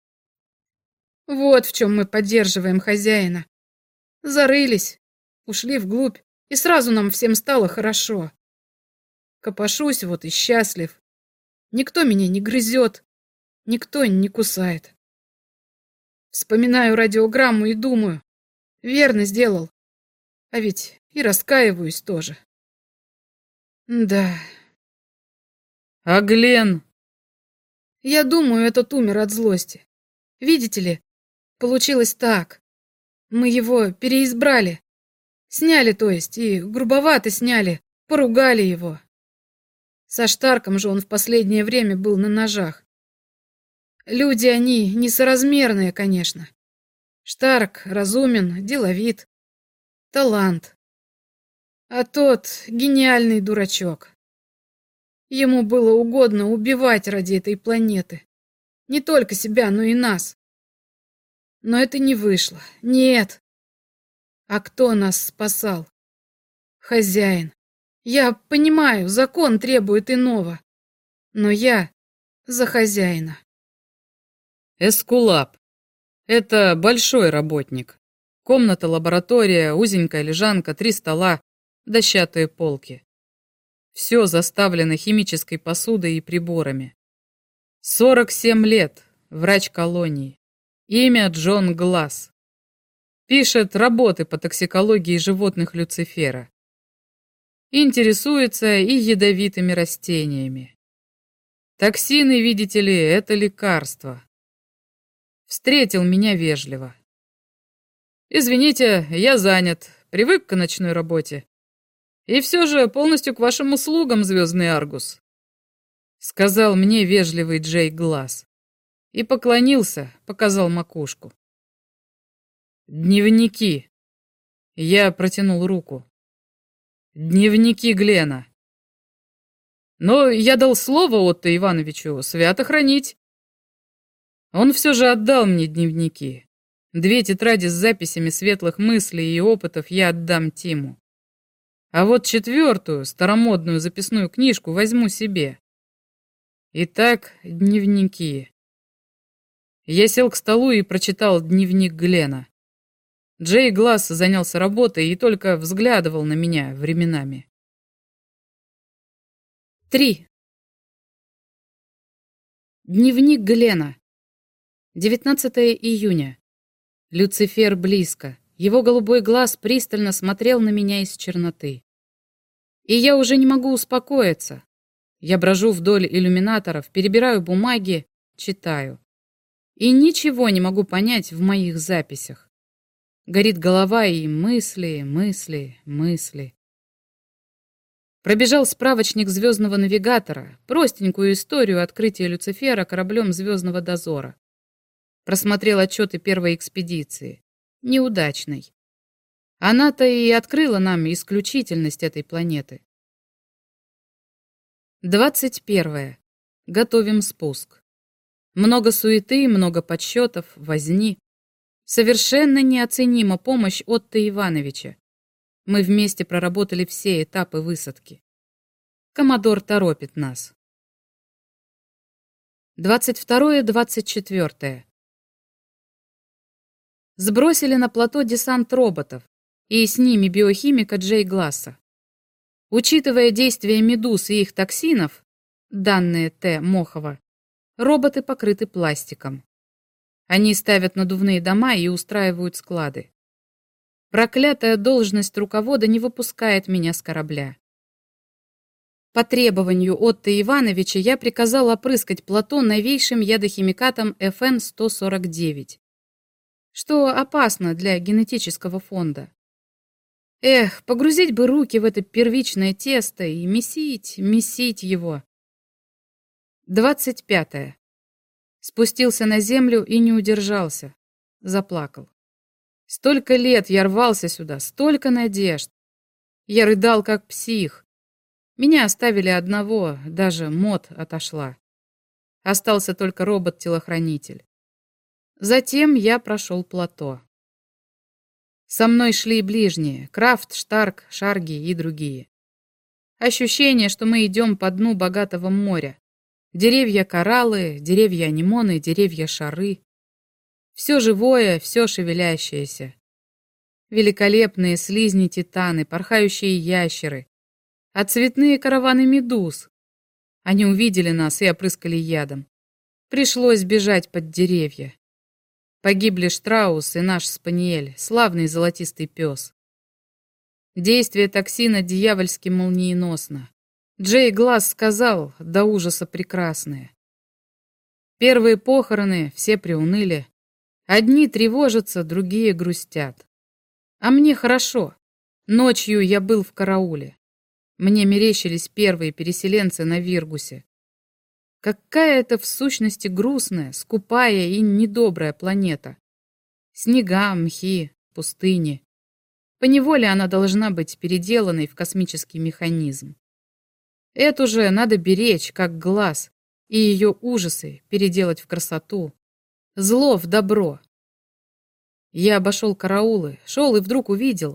Вот в чем мы поддерживаем хозяина. Зарылись, ушли вглубь, и сразу нам всем стало хорошо. Копошусь вот и счастлив. Никто меня не грызет, никто не кусает. Вспоминаю радиограмму и думаю, верно сделал. А ведь и раскаиваюсь тоже. Да. А Глен? Я думаю, этот умер от злости. Видите ли, получилось так. Мы его переизбрали. Сняли, то есть, и грубовато сняли, поругали его. Со Штарком же он в последнее время был на ножах. Люди они несоразмерные, конечно. Штарк разумен, деловит, талант. А тот гениальный дурачок. Ему было угодно убивать ради этой планеты. Не только себя, но и нас. Но это не вышло. Нет. А кто нас спасал? Хозяин. Я понимаю, закон требует иного, но я за хозяина. Эскулап. Это большой работник. Комната, лаборатория, узенькая лежанка, 3 стола, дощатые полки. Все заставлено химической посудой и приборами. 47 лет, врач колонии. Имя Джон Гласс. Пишет работы по токсикологии животных Люцифера. Интересуется и ядовитыми растениями. Токсины, видите ли, это лекарство. Встретил меня вежливо. «Извините, я занят, привык к ночной работе. И все же полностью к вашим услугам, звездный Аргус», — сказал мне вежливый Джей Гласс. И поклонился, показал макушку. «Дневники». Я протянул руку. «Дневники Глена». Но я дал слово Отто Ивановичу свято хранить. Он все же отдал мне дневники. 2 тетради с записями светлых мыслей и опытов я отдам Тиму. А вот 4-ю, старомодную записную книжку возьму себе. Итак, дневники. Я сел к столу и прочитал дневник Глена. Джей Гласс занялся работой и только взглядывал на меня временами. 3. Дневник Глена. 19 июня. Люцифер близко. Его голубой глаз пристально смотрел на меня из черноты. И я уже не могу успокоиться. Я брожу вдоль иллюминаторов, перебираю бумаги, читаю. И ничего не могу понять в моих записях. Горит голова и мысли, мысли, мысли. Пробежал справочник звездного навигатора, простенькую историю открытия Люцифера кораблем звездного дозора. Просмотрел отчеты первой экспедиции. Неудачной. Она-то и открыла нам исключительность этой планеты. 21. Готовим спуск. Много суеты, много подсчетов, возни. Совершенно неоценима помощь Отто Ивановича. Мы вместе проработали все этапы высадки. Коммодор торопит нас. 22-24. Сбросили на плато десант роботов, и с ними биохимика Джей Гласса. Учитывая действие медуз и их токсинов, данные Т. Мохова, роботы покрыты пластиком. Они ставят надувные дома и устраивают склады. Проклятая должность руковода не выпускает меня с корабля. По требованию Отто Ивановича я приказал опрыскать плато новейшим ядохимикатом ФН-149, что опасно для генетического фонда. Эх, погрузить бы руки в это первичное тесто и месить его. 25. Спустился на землю и не удержался. Заплакал. Столько лет я рвался сюда, столько надежд. Я рыдал, как псих. Меня оставили одного, даже Мот отошла. Остался только робот-телохранитель. Затем я прошел плато. Со мной шли ближние — Крафт, Штарк, Шарги и другие. Ощущение, что мы идем по дну богатого моря. Деревья-кораллы, деревья-анимоны, деревья-шары. Все живое, все шевелящееся. Великолепные слизни-титаны, порхающие ящеры. А цветные караваны медуз. Они увидели нас и опрыскали ядом. Пришлось бежать под деревья. Погибли Штраус и наш спаниель, славный золотистый пес. Действие токсина дьявольски молниеносно. Джей Гласс сказал, до ужаса прекрасное. Первые похороны, все приуныли. Одни тревожатся, другие грустят. А мне хорошо. Ночью я был в карауле. Мне мерещились первые переселенцы на Виргусе. Какая это в сущности грустная, скупая и недобрая планета. Снега, мхи, пустыни. Поневоле она должна быть переделанной в космический механизм. Эту же надо беречь, как глаз, и ее ужасы переделать в красоту. Зло в добро. Я обошел караулы, шел и вдруг увидел.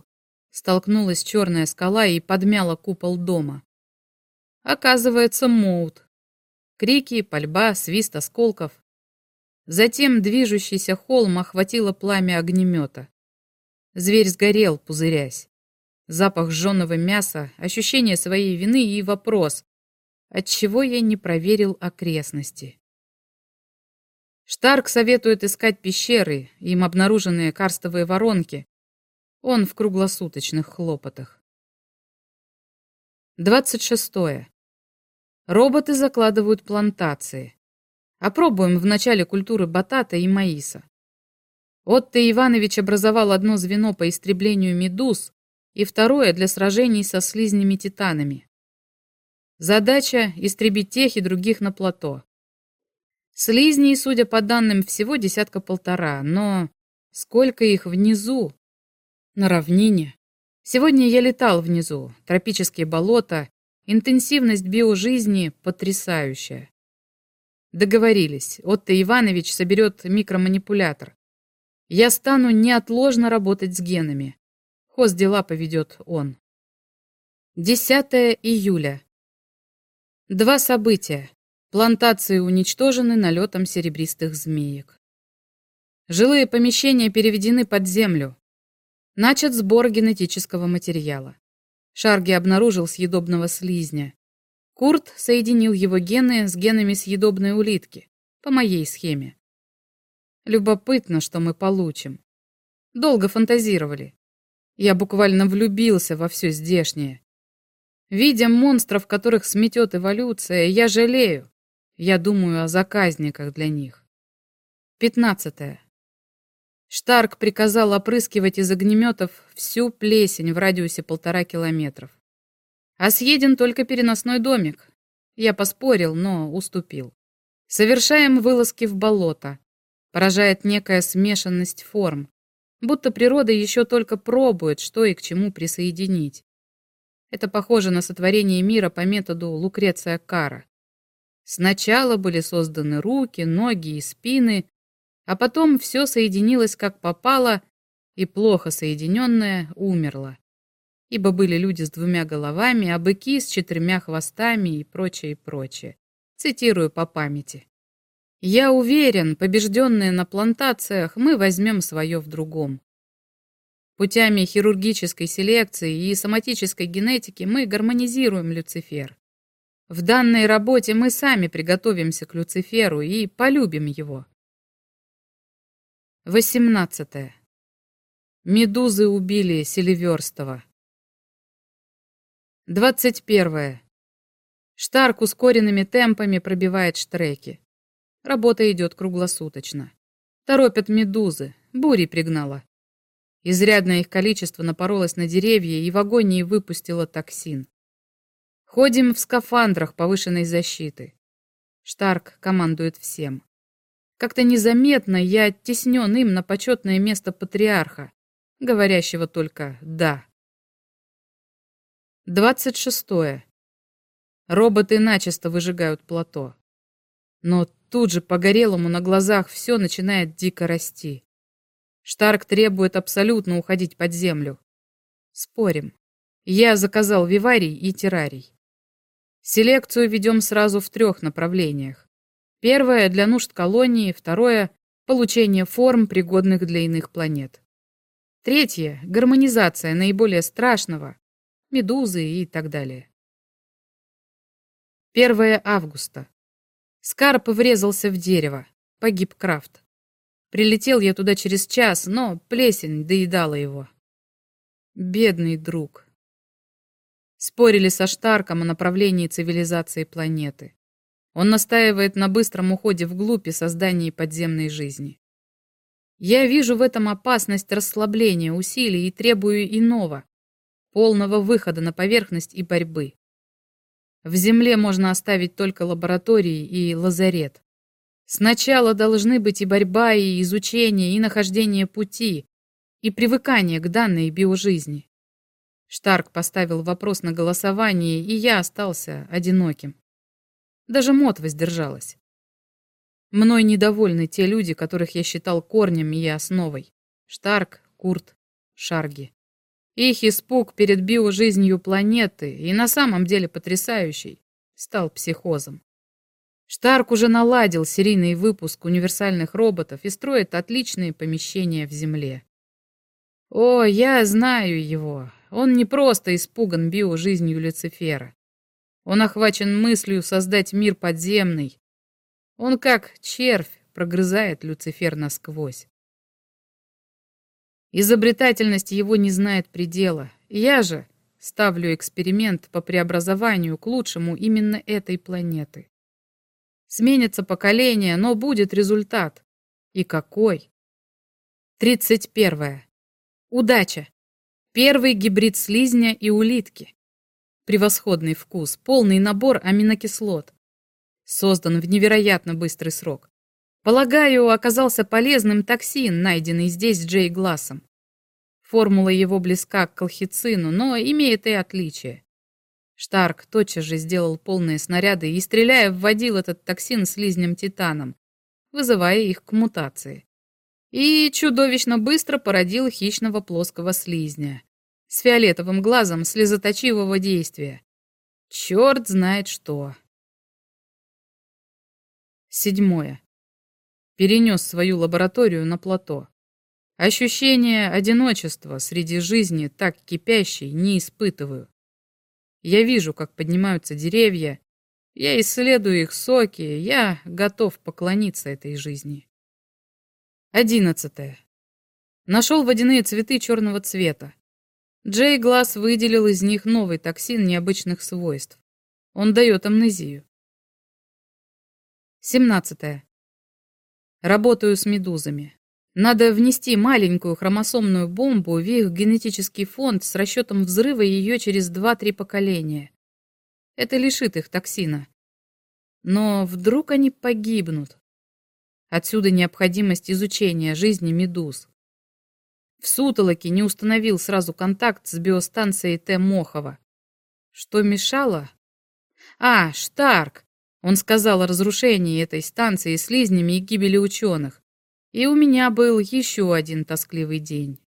Столкнулась черная скала и подмяла купол дома. Оказывается, Моут. Крики, пальба, свист осколков. Затем движущийся холм охватило пламя огнемета. Зверь сгорел, пузырясь. Запах жженого мяса, ощущение своей вины и вопрос, отчего я не проверил окрестности. Штарк советует искать пещеры, им обнаруженные карстовые воронки. Он в круглосуточных хлопотах. 26. Роботы закладывают плантации. Опробуем в начале культуры батата и маиса. Отто Иванович образовал одно звено по истреблению медуз и второе для сражений со слизнями-титанами. Задача — истребить тех и других на плато. Слизней, судя по данным, всего 10-1,5, но сколько их внизу, на равнине? Сегодня я летал внизу, тропические болота, интенсивность биожизни потрясающая. Договорились, Отто Иванович соберет микроманипулятор. Я стану неотложно работать с генами. Хоздела поведет он. 10 июля. 2 события. Плантации уничтожены налетом серебристых змеек. Жилые помещения переведены под землю. Начат сбор генетического материала. Шарги обнаружил съедобного слизня. Курт соединил его гены с генами съедобной улитки, по моей схеме. Любопытно, что мы получим. Долго фантазировали. Я буквально влюбился во все здешнее. Видя монстров, которых сметет эволюция, я жалею. Я думаю о заказниках для них. 15. Штарк приказал опрыскивать из огнеметов всю плесень в радиусе 1,5 километров. А съеден только переносной домик. Я поспорил, но уступил. Совершаем вылазки в болото. Поражает некая смешанность форм. Будто природа еще только пробует, что и к чему присоединить. Это похоже на сотворение мира по методу Лукреция Кара. Сначала были созданы руки, ноги и спины, а потом все соединилось как попало, и плохо соединенное умерло. Ибо были люди с 2 головами, а быки с 4 хвостами и прочее, и прочее. Цитирую по памяти. Я уверен, побежденные на плантациях, мы возьмем свое в другом. Путями хирургической селекции и соматической генетики мы гармонизируем Люцифер. В данной работе мы сами приготовимся к Люциферу и полюбим его. 18. Медузы убили Селиверстова. 21. Штарк ускоренными темпами пробивает штреки. Работа идет круглосуточно. Торопят медузы, бури пригнала. Изрядное их количество напоролось на деревья и в агонии выпустило токсин. Ходим в скафандрах повышенной защиты. Штарк командует всем. Как-то незаметно я оттеснен им на почетное место патриарха, говорящего только «да». 26. Роботы начисто выжигают плато. Но тут же по-горелому на глазах все начинает дико расти. Штарк требует абсолютно уходить под землю. Спорим. Я заказал виварий и террарий. Селекцию ведем сразу в 3 направлениях. Первое — для нужд колонии, второе — получение форм, пригодных для иных планет. Третье — гармонизация наиболее страшного, медузы и так далее. 1 августа. Скарп врезался в дерево. Погиб Крафт. Прилетел я туда через час, но плесень доедала его. Бедный друг. Спорили со Штарком о направлении цивилизации планеты. Он настаивает на быстром уходе вглубь и создании подземной жизни. Я вижу в этом опасность расслабления усилий и требую иного, полного выхода на поверхность и борьбы. В Земле можно оставить только лаборатории и лазарет. Сначала должны быть и борьба, и изучение, и нахождение пути, и привыкание к данной биожизни. Штарк поставил вопрос на голосование, и я остался одиноким. Даже Мот воздержалась. Мной недовольны те люди, которых я считал корнем и основой. Штарк, Курт, Шарги. Их испуг перед биожизнью планеты, и на самом деле потрясающий, стал психозом. Штарк уже наладил серийный выпуск универсальных роботов и строит отличные помещения в Земле. О, я знаю его. Он не просто испуган биожизнью Люцифера. Он охвачен мыслью создать мир подземный. Он как червь прогрызает Люцифер насквозь. Изобретательность его не знает предела. Я же ставлю эксперимент по преобразованию к лучшему именно этой планеты. Сменится поколение, но будет результат. И какой? 31. Удача. Первый гибрид слизня и улитки. Превосходный вкус, полный набор аминокислот. Создан в невероятно быстрый срок. Полагаю, оказался полезным токсин, найденный здесь Джей Глассом. Формула его близка к колхицину, но имеет и отличия. Штарк тотчас же сделал полные снаряды и, стреляя, вводил этот токсин слизням-титаном, вызывая их к мутации. И чудовищно быстро породил хищного плоского слизня с фиолетовым глазом слезоточивого действия. Черт знает что. 7. Перенес свою лабораторию на плато. Ощущение одиночества среди жизни так кипящей не испытываю. Я вижу, как поднимаются деревья, я исследую их соки, я готов поклониться этой жизни. 11. Нашел водяные цветы черного цвета. Джей Гласс выделил из них новый токсин необычных свойств. Он дает амнезию. 17. Работаю с медузами. Надо внести маленькую хромосомную бомбу в их генетический фонд с расчетом взрыва ее через 2-3 поколения. Это лишит их токсина. Но вдруг они погибнут? Отсюда необходимость изучения жизни медуз. В сутолоке не установил сразу контакт с биостанцией Т. Мохова. Что мешало? Штарк. Он сказал о разрушении этой станции слизнями и гибели ученых. И у меня был еще один тоскливый день.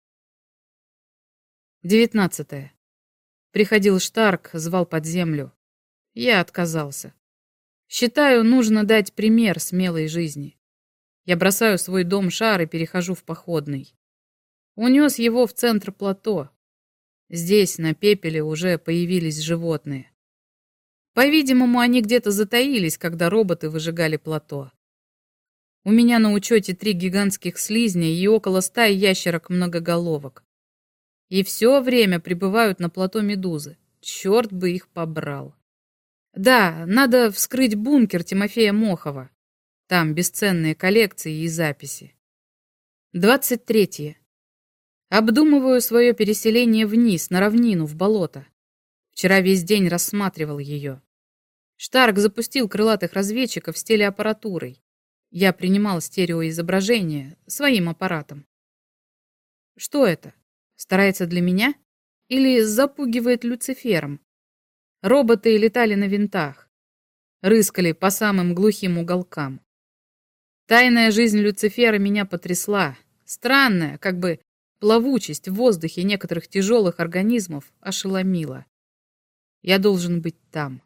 19. Приходил Штарк, звал под землю. Я отказался. Считаю, нужно дать пример смелой жизни. Я бросаю свой дом-шар и перехожу в походный. Унес его в центр плато. Здесь, на пепеле, уже появились животные. По-видимому, они где-то затаились, когда роботы выжигали плато. У меня на учете 3 гигантских слизня и около 100 ящерок-многоголовок. И все время пребывают на плато медузы. Черт бы их побрал. Да, надо вскрыть бункер Тимофея Мохова. Там бесценные коллекции и записи. 23. Обдумываю свое переселение вниз, на равнину, в болото. Вчера весь день рассматривал ее. Штарк запустил крылатых разведчиков с телеаппаратурой. Я принимал стереоизображение своим аппаратом. Что это? Старается для меня? Или запугивает Люцифером? Роботы летали на винтах. Рыскали по самым глухим уголкам. Тайная жизнь Люцифера меня потрясла. Странная, как бы плавучесть в воздухе некоторых тяжелых организмов ошеломила. Я должен быть там.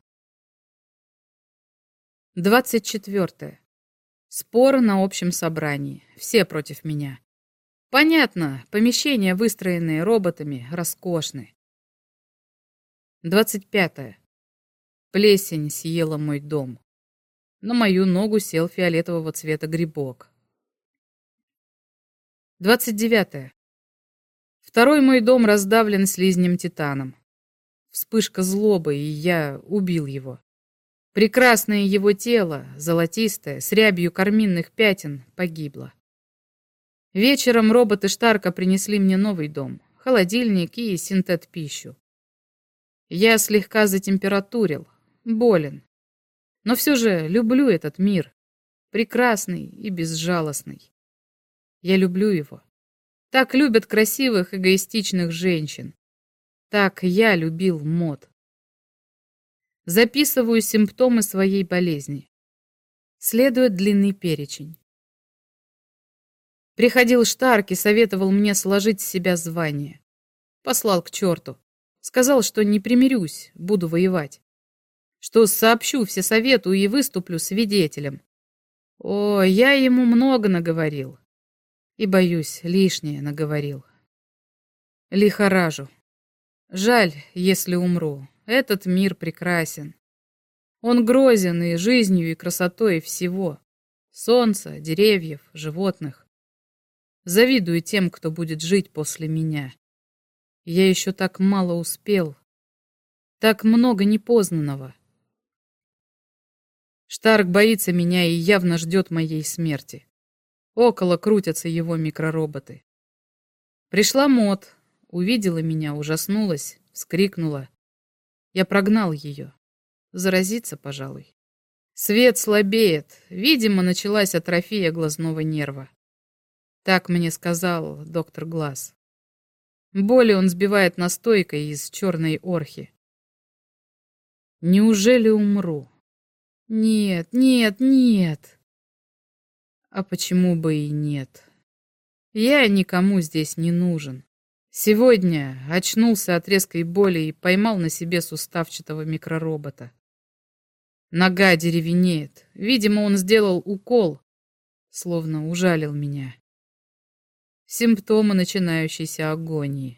24. Спор на общем собрании. Все против меня. Понятно, помещения, выстроенные роботами, роскошны. 25. Плесень съела мой дом. На мою ногу сел фиолетового цвета грибок. 29. Второй мой дом раздавлен слизнем-титаном. Вспышка злобы, и я убил его. Прекрасное его тело, золотистое, с рябью карминных пятен, погибло. Вечером роботы Штарка принесли мне новый дом, холодильник и синтет-пищу. Я слегка затемпературил, болен. Но все же люблю этот мир, прекрасный и безжалостный. Я люблю его. Так любят красивых, эгоистичных женщин. Так я любил мод. Записываю симптомы своей болезни. Следует длинный перечень. Приходил Штарк и советовал мне сложить с себя звание. Послал к черту. Сказал, что не примирюсь, буду воевать. Что сообщу все совету и выступлю свидетелем. О, я ему много наговорил. И, боюсь, лишнее наговорил. Лихоражу. Жаль, если умру. Этот мир прекрасен. Он грозен и жизнью, и красотой всего. Солнца, деревьев, животных. Завидую тем, кто будет жить после меня. Я еще так мало успел. Так много непознанного. Штарк боится меня и явно ждет моей смерти. Около крутятся его микророботы. Пришла Мот, увидела меня, ужаснулась, вскрикнула. Я прогнал ее. Заразиться, пожалуй. Свет слабеет. Видимо, началась атрофия глазного нерва. Так мне сказал доктор Глаз. Боли он сбивает настойкой из черной орхи. Неужели умру? Нет, нет, нет. А почему бы и нет? Я никому здесь не нужен. Сегодня очнулся от резкой боли и поймал на себе суставчатого микроробота. Нога деревенеет. Видимо, он сделал укол, словно ужалил меня. Симптомы начинающейся агонии.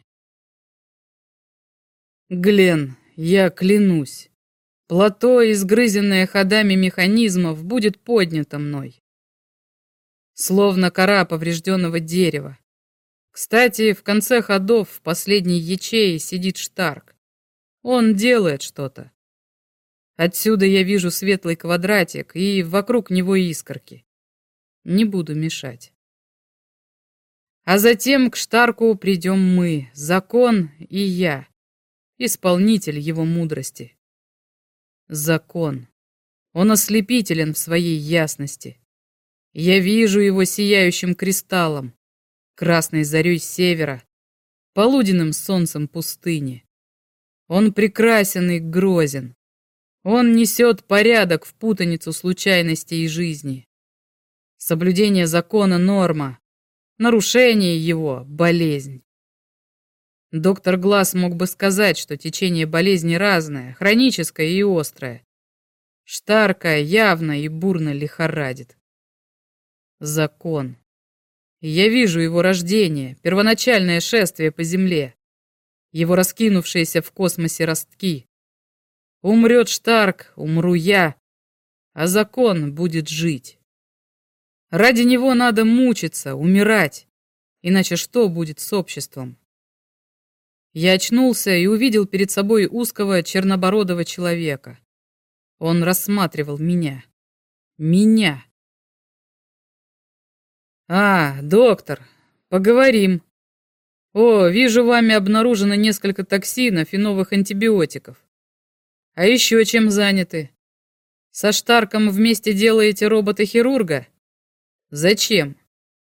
Глен, я клянусь, плато, изгрызенное ходами механизмов, будет поднято мной. Словно кора поврежденного дерева. Кстати, в конце ходов в последней ячее сидит Штарк. Он делает что-то. Отсюда я вижу светлый квадратик, и вокруг него искорки. Не буду мешать. А затем к Штарку придем мы, закон и я, исполнитель его мудрости. Закон. Он ослепителен в своей ясности. Я вижу его сияющим кристаллом, красной зарей севера, полуденным солнцем пустыни. Он прекрасен и грозен. Он несет порядок в путаницу случайностей и жизни. Соблюдение закона — норма, нарушение его — болезнь. Доктор Глаз мог бы сказать, что течение болезни разное, хроническое и острое. Штарка явно и бурно лихорадит. Закон. Я вижу его рождение, первоначальное шествие по земле, его раскинувшиеся в космосе ростки. Умрет Штарк, умру я, а закон будет жить. Ради него надо мучиться, умирать, иначе что будет с обществом? Я очнулся и увидел перед собой узкого чернобородого человека. Он рассматривал меня. Меня. «А, доктор, поговорим. О, вижу, вами обнаружено несколько токсинов и новых антибиотиков. А еще чем заняты? Со Штарком вместе делаете робота-хирурга? Зачем?»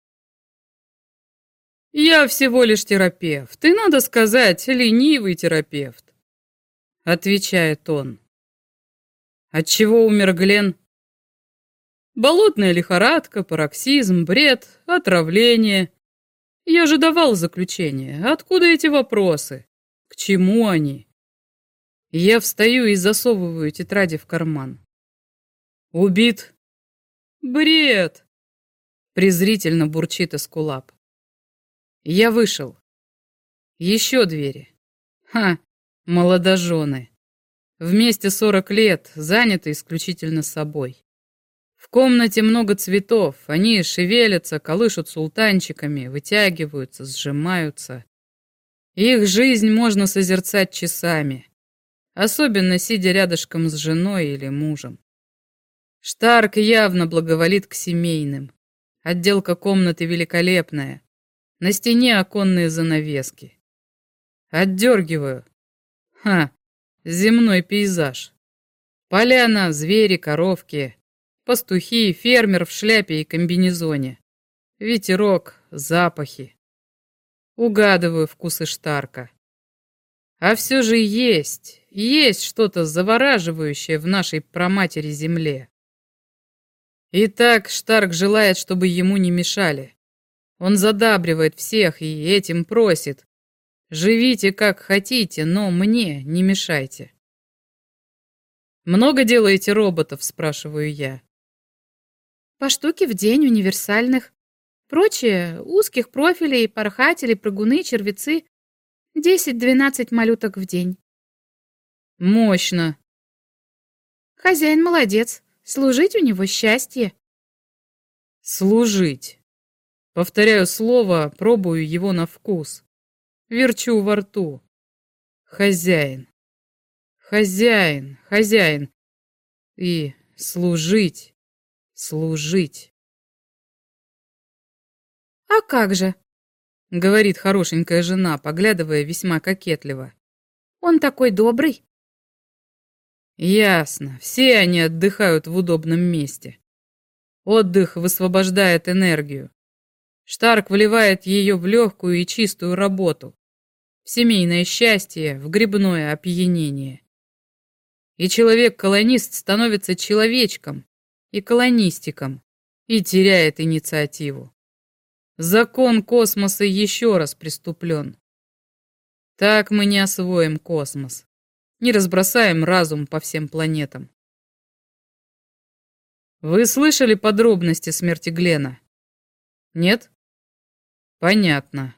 «Я всего лишь терапевт, и, надо сказать, ленивый терапевт», — отвечает он. Отчего умер Глен? Болотная лихорадка, пароксизм, бред, отравление. Я же давал заключение. Откуда эти вопросы? К чему они? Я встаю и засовываю тетради в карман. Убит? Бред! Презрительно бурчит Эскулап. Я вышел. Еще двери. Ха, молодожены. Вместе 40 лет, заняты исключительно собой. В комнате много цветов, они шевелятся, колышут султанчиками, вытягиваются, сжимаются. Их жизнь можно созерцать часами, особенно сидя рядышком с женой или мужем. Штарк явно благоволит к семейным. Отделка комнаты великолепная. На стене оконные занавески. Отдергиваю. Ха, земной пейзаж. Поляна, звери, коровки, пастухи, фермер в шляпе и комбинезоне. Ветерок, запахи. Угадываю вкусы Штарка. А все же есть что-то завораживающее в нашей праматери земле. Итак, Штарк желает, чтобы ему не мешали. Он задабривает всех и этим просит. Живите как хотите, но мне не мешайте. Много делаете роботов, спрашиваю я. По штуке в день универсальных. Прочие узких профилей, порхатели, прыгуны, червецы. 10-12 малюток в день. Мощно. Хозяин молодец. Служить у него счастье. Служить. Повторяю слово, пробую его на вкус. Верчу во рту. Хозяин. Хозяин, хозяин. И служить, служить. А как же? Говорит хорошенькая жена, поглядывая весьма кокетливо. Он такой добрый. Ясно, все они отдыхают в удобном месте. Отдых высвобождает энергию. Штарк вливает ее в легкую и чистую работу, в семейное счастье, в грибное опьянение. И человек-колонист становится человечком и колонистиком и теряет инициативу. Закон космоса еще раз преступлен. Так мы не освоим космос, не разбросаем разум по всем планетам. Вы слышали подробности смерти Глена? Нет? Понятно.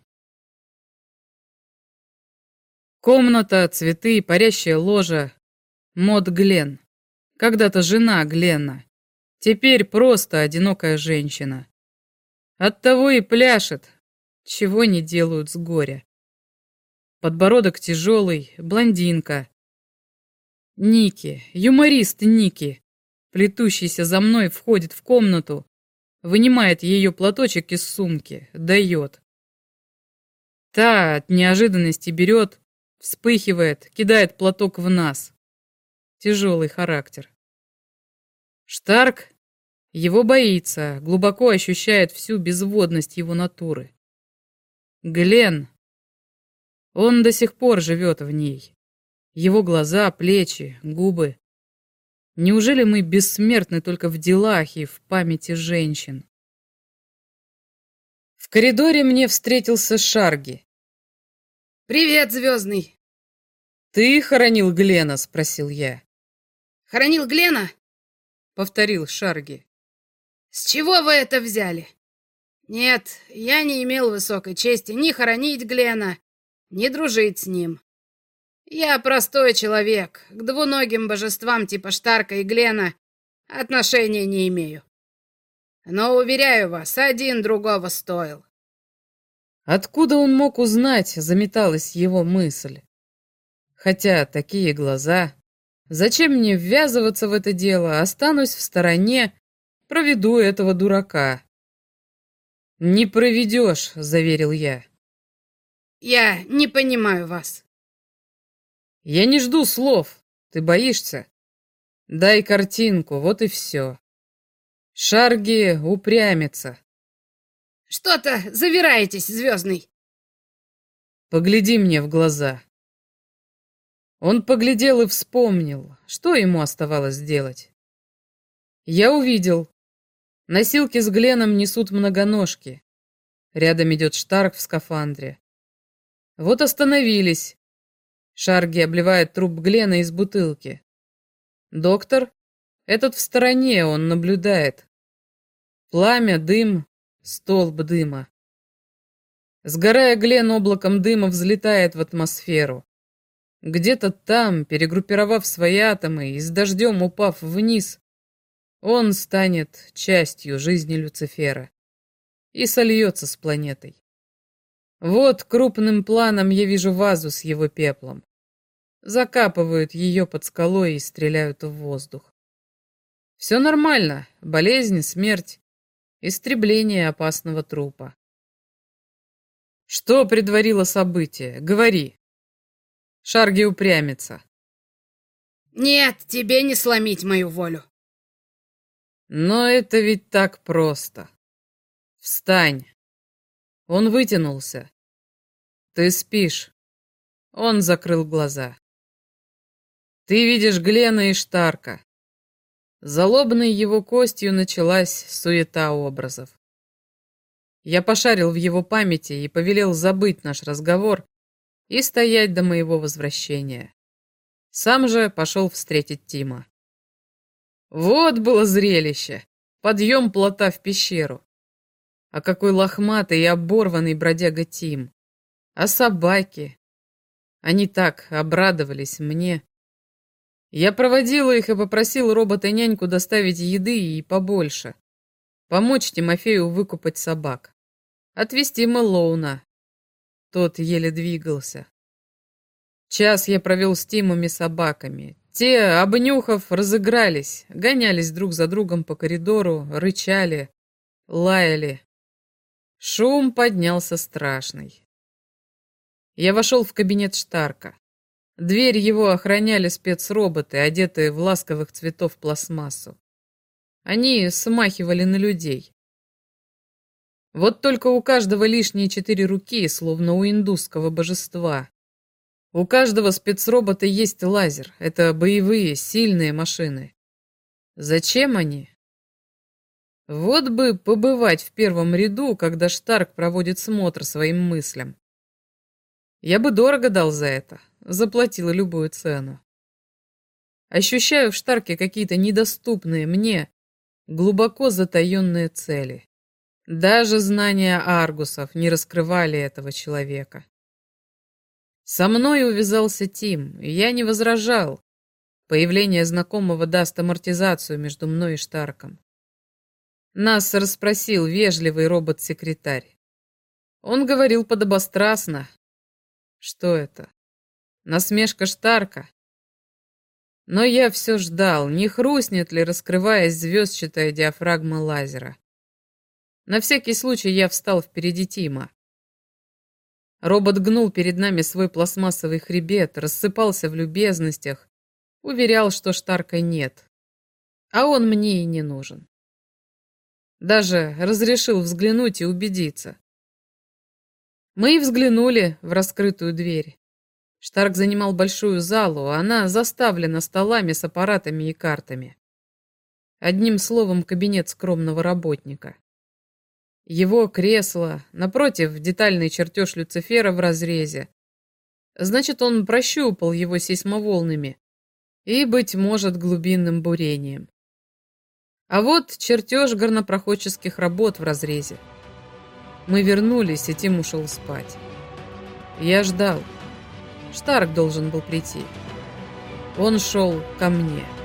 Комната, цветы, парящая ложа. Мод Глен. Когда-то жена Глена. Теперь просто одинокая женщина. Оттого и пляшет, чего не делают с горя. Подбородок тяжелый, блондинка. Ники, юморист Ники, плетущийся за мной, входит в комнату, вынимает ее платочек из сумки, дает. Та от неожиданности берет, вспыхивает, кидает платок в нас. Тяжелый характер. Штарк его боится, глубоко ощущает всю безводность его натуры. Глен, он до сих пор живет в ней. Его глаза, плечи, губы. Неужели мы бессмертны только в делах и в памяти женщин? В коридоре мне встретился Шарги. «Привет, Звездный!» «Ты хоронил Глена?» — спросил я. «Хоронил Глена?» — повторил Шарги. «С чего вы это взяли?» «Нет, я не имел высокой чести ни хоронить Глена, ни дружить с ним. Я простой человек, к двуногим божествам типа Штарка и Глена отношения не имею. Но, уверяю вас, один другого стоил». Откуда он мог узнать, заметалась его мысль. Хотя такие глаза. Зачем мне ввязываться в это дело? Останусь в стороне, проведу этого дурака. «Не проведешь», — заверил я. «Я не понимаю вас». «Я не жду слов. Ты боишься? Дай картинку, вот и все». Шарги упрямится. «Что-то завираетесь, Звездный». «Погляди мне в глаза». Он поглядел и вспомнил, что ему оставалось делать. Я увидел. Носилки с Гленом несут многоножки. Рядом идет Штарк в скафандре. Вот остановились. Шарги обливает труп Глена из бутылки. Доктор? Этот в стороне, он наблюдает. Пламя, дым, столб дыма. Сгорая, Глен облаком дыма взлетает в атмосферу. Где-то там, перегруппировав свои атомы и с дождем упав вниз, он станет частью жизни Люцифера и сольется с планетой. Вот крупным планом я вижу вазу с его пеплом. Закапывают ее под скалой и стреляют в воздух. Все нормально. Болезнь, смерть, истребление опасного трупа. Что предварило событие? Говори. Шарги упрямится. «Нет, тебе не сломить мою волю». Но это ведь так просто. Встань. Он вытянулся. Ты спишь. Он закрыл глаза. Ты видишь Глена и Штарка. Залобной его костью началась суета образов. Я пошарил в его памяти и повелел забыть наш разговор и стоять до моего возвращения. Сам же пошел встретить Тима. Вот было зрелище! Подъем плота в пещеру. А какой лохматый и оборванный бродяга Тим. А собаки? Они так обрадовались мне. Я проводила их и попросил робота-няньку доставить еды и побольше. Помочь Тимофею выкупать собак. Отвезти Мэлоуна. Тот еле двигался. Час я провел с Тимом и собаками. Те, обнюхав, разыгрались, гонялись друг за другом по коридору, рычали, лаяли. Шум поднялся страшный. Я вошел в кабинет Штарка. Дверь его охраняли спецроботы, одетые в ласковых цветов пластмассу. Они смахивали на людей. Вот только у каждого лишние 4 руки, словно у индусского божества. У каждого спецробота есть лазер. Это боевые, сильные машины. Зачем они? Вот бы побывать в первом ряду, когда Штарк проводит смотр своим мыслям. Я бы дорого дал за это, заплатила любую цену. Ощущаю в Штарке какие-то недоступные мне, глубоко затаенные цели. Даже знания аргусов не раскрывали этого человека. Со мной увязался Тим, и я не возражал. Появление знакомого даст амортизацию между мной и Штарком. Нас расспросил вежливый робот-секретарь. Он говорил подобострастно. Что это? Насмешка Штарка? Но я все ждал, не хрустнет ли, раскрываясь звездчатая диафрагма лазера. На всякий случай я встал впереди Тима. Робот гнул перед нами свой пластмассовый хребет, рассыпался в любезностях, уверял, что Штарка нет. А он мне и не нужен. Даже разрешил взглянуть и убедиться. Мы и взглянули в раскрытую дверь. Штарк занимал большую залу, а она заставлена столами с аппаратами и картами. Одним словом, кабинет скромного работника. Его кресло, напротив, детальный чертеж Люцифера в разрезе. Значит, он прощупал его сейсмоволнами и, быть может, глубинным бурением. А вот чертеж горнопроходческих работ в разрезе. Мы вернулись, и Тим ушел спать. Я ждал. Штарк должен был прийти. Он шел ко мне.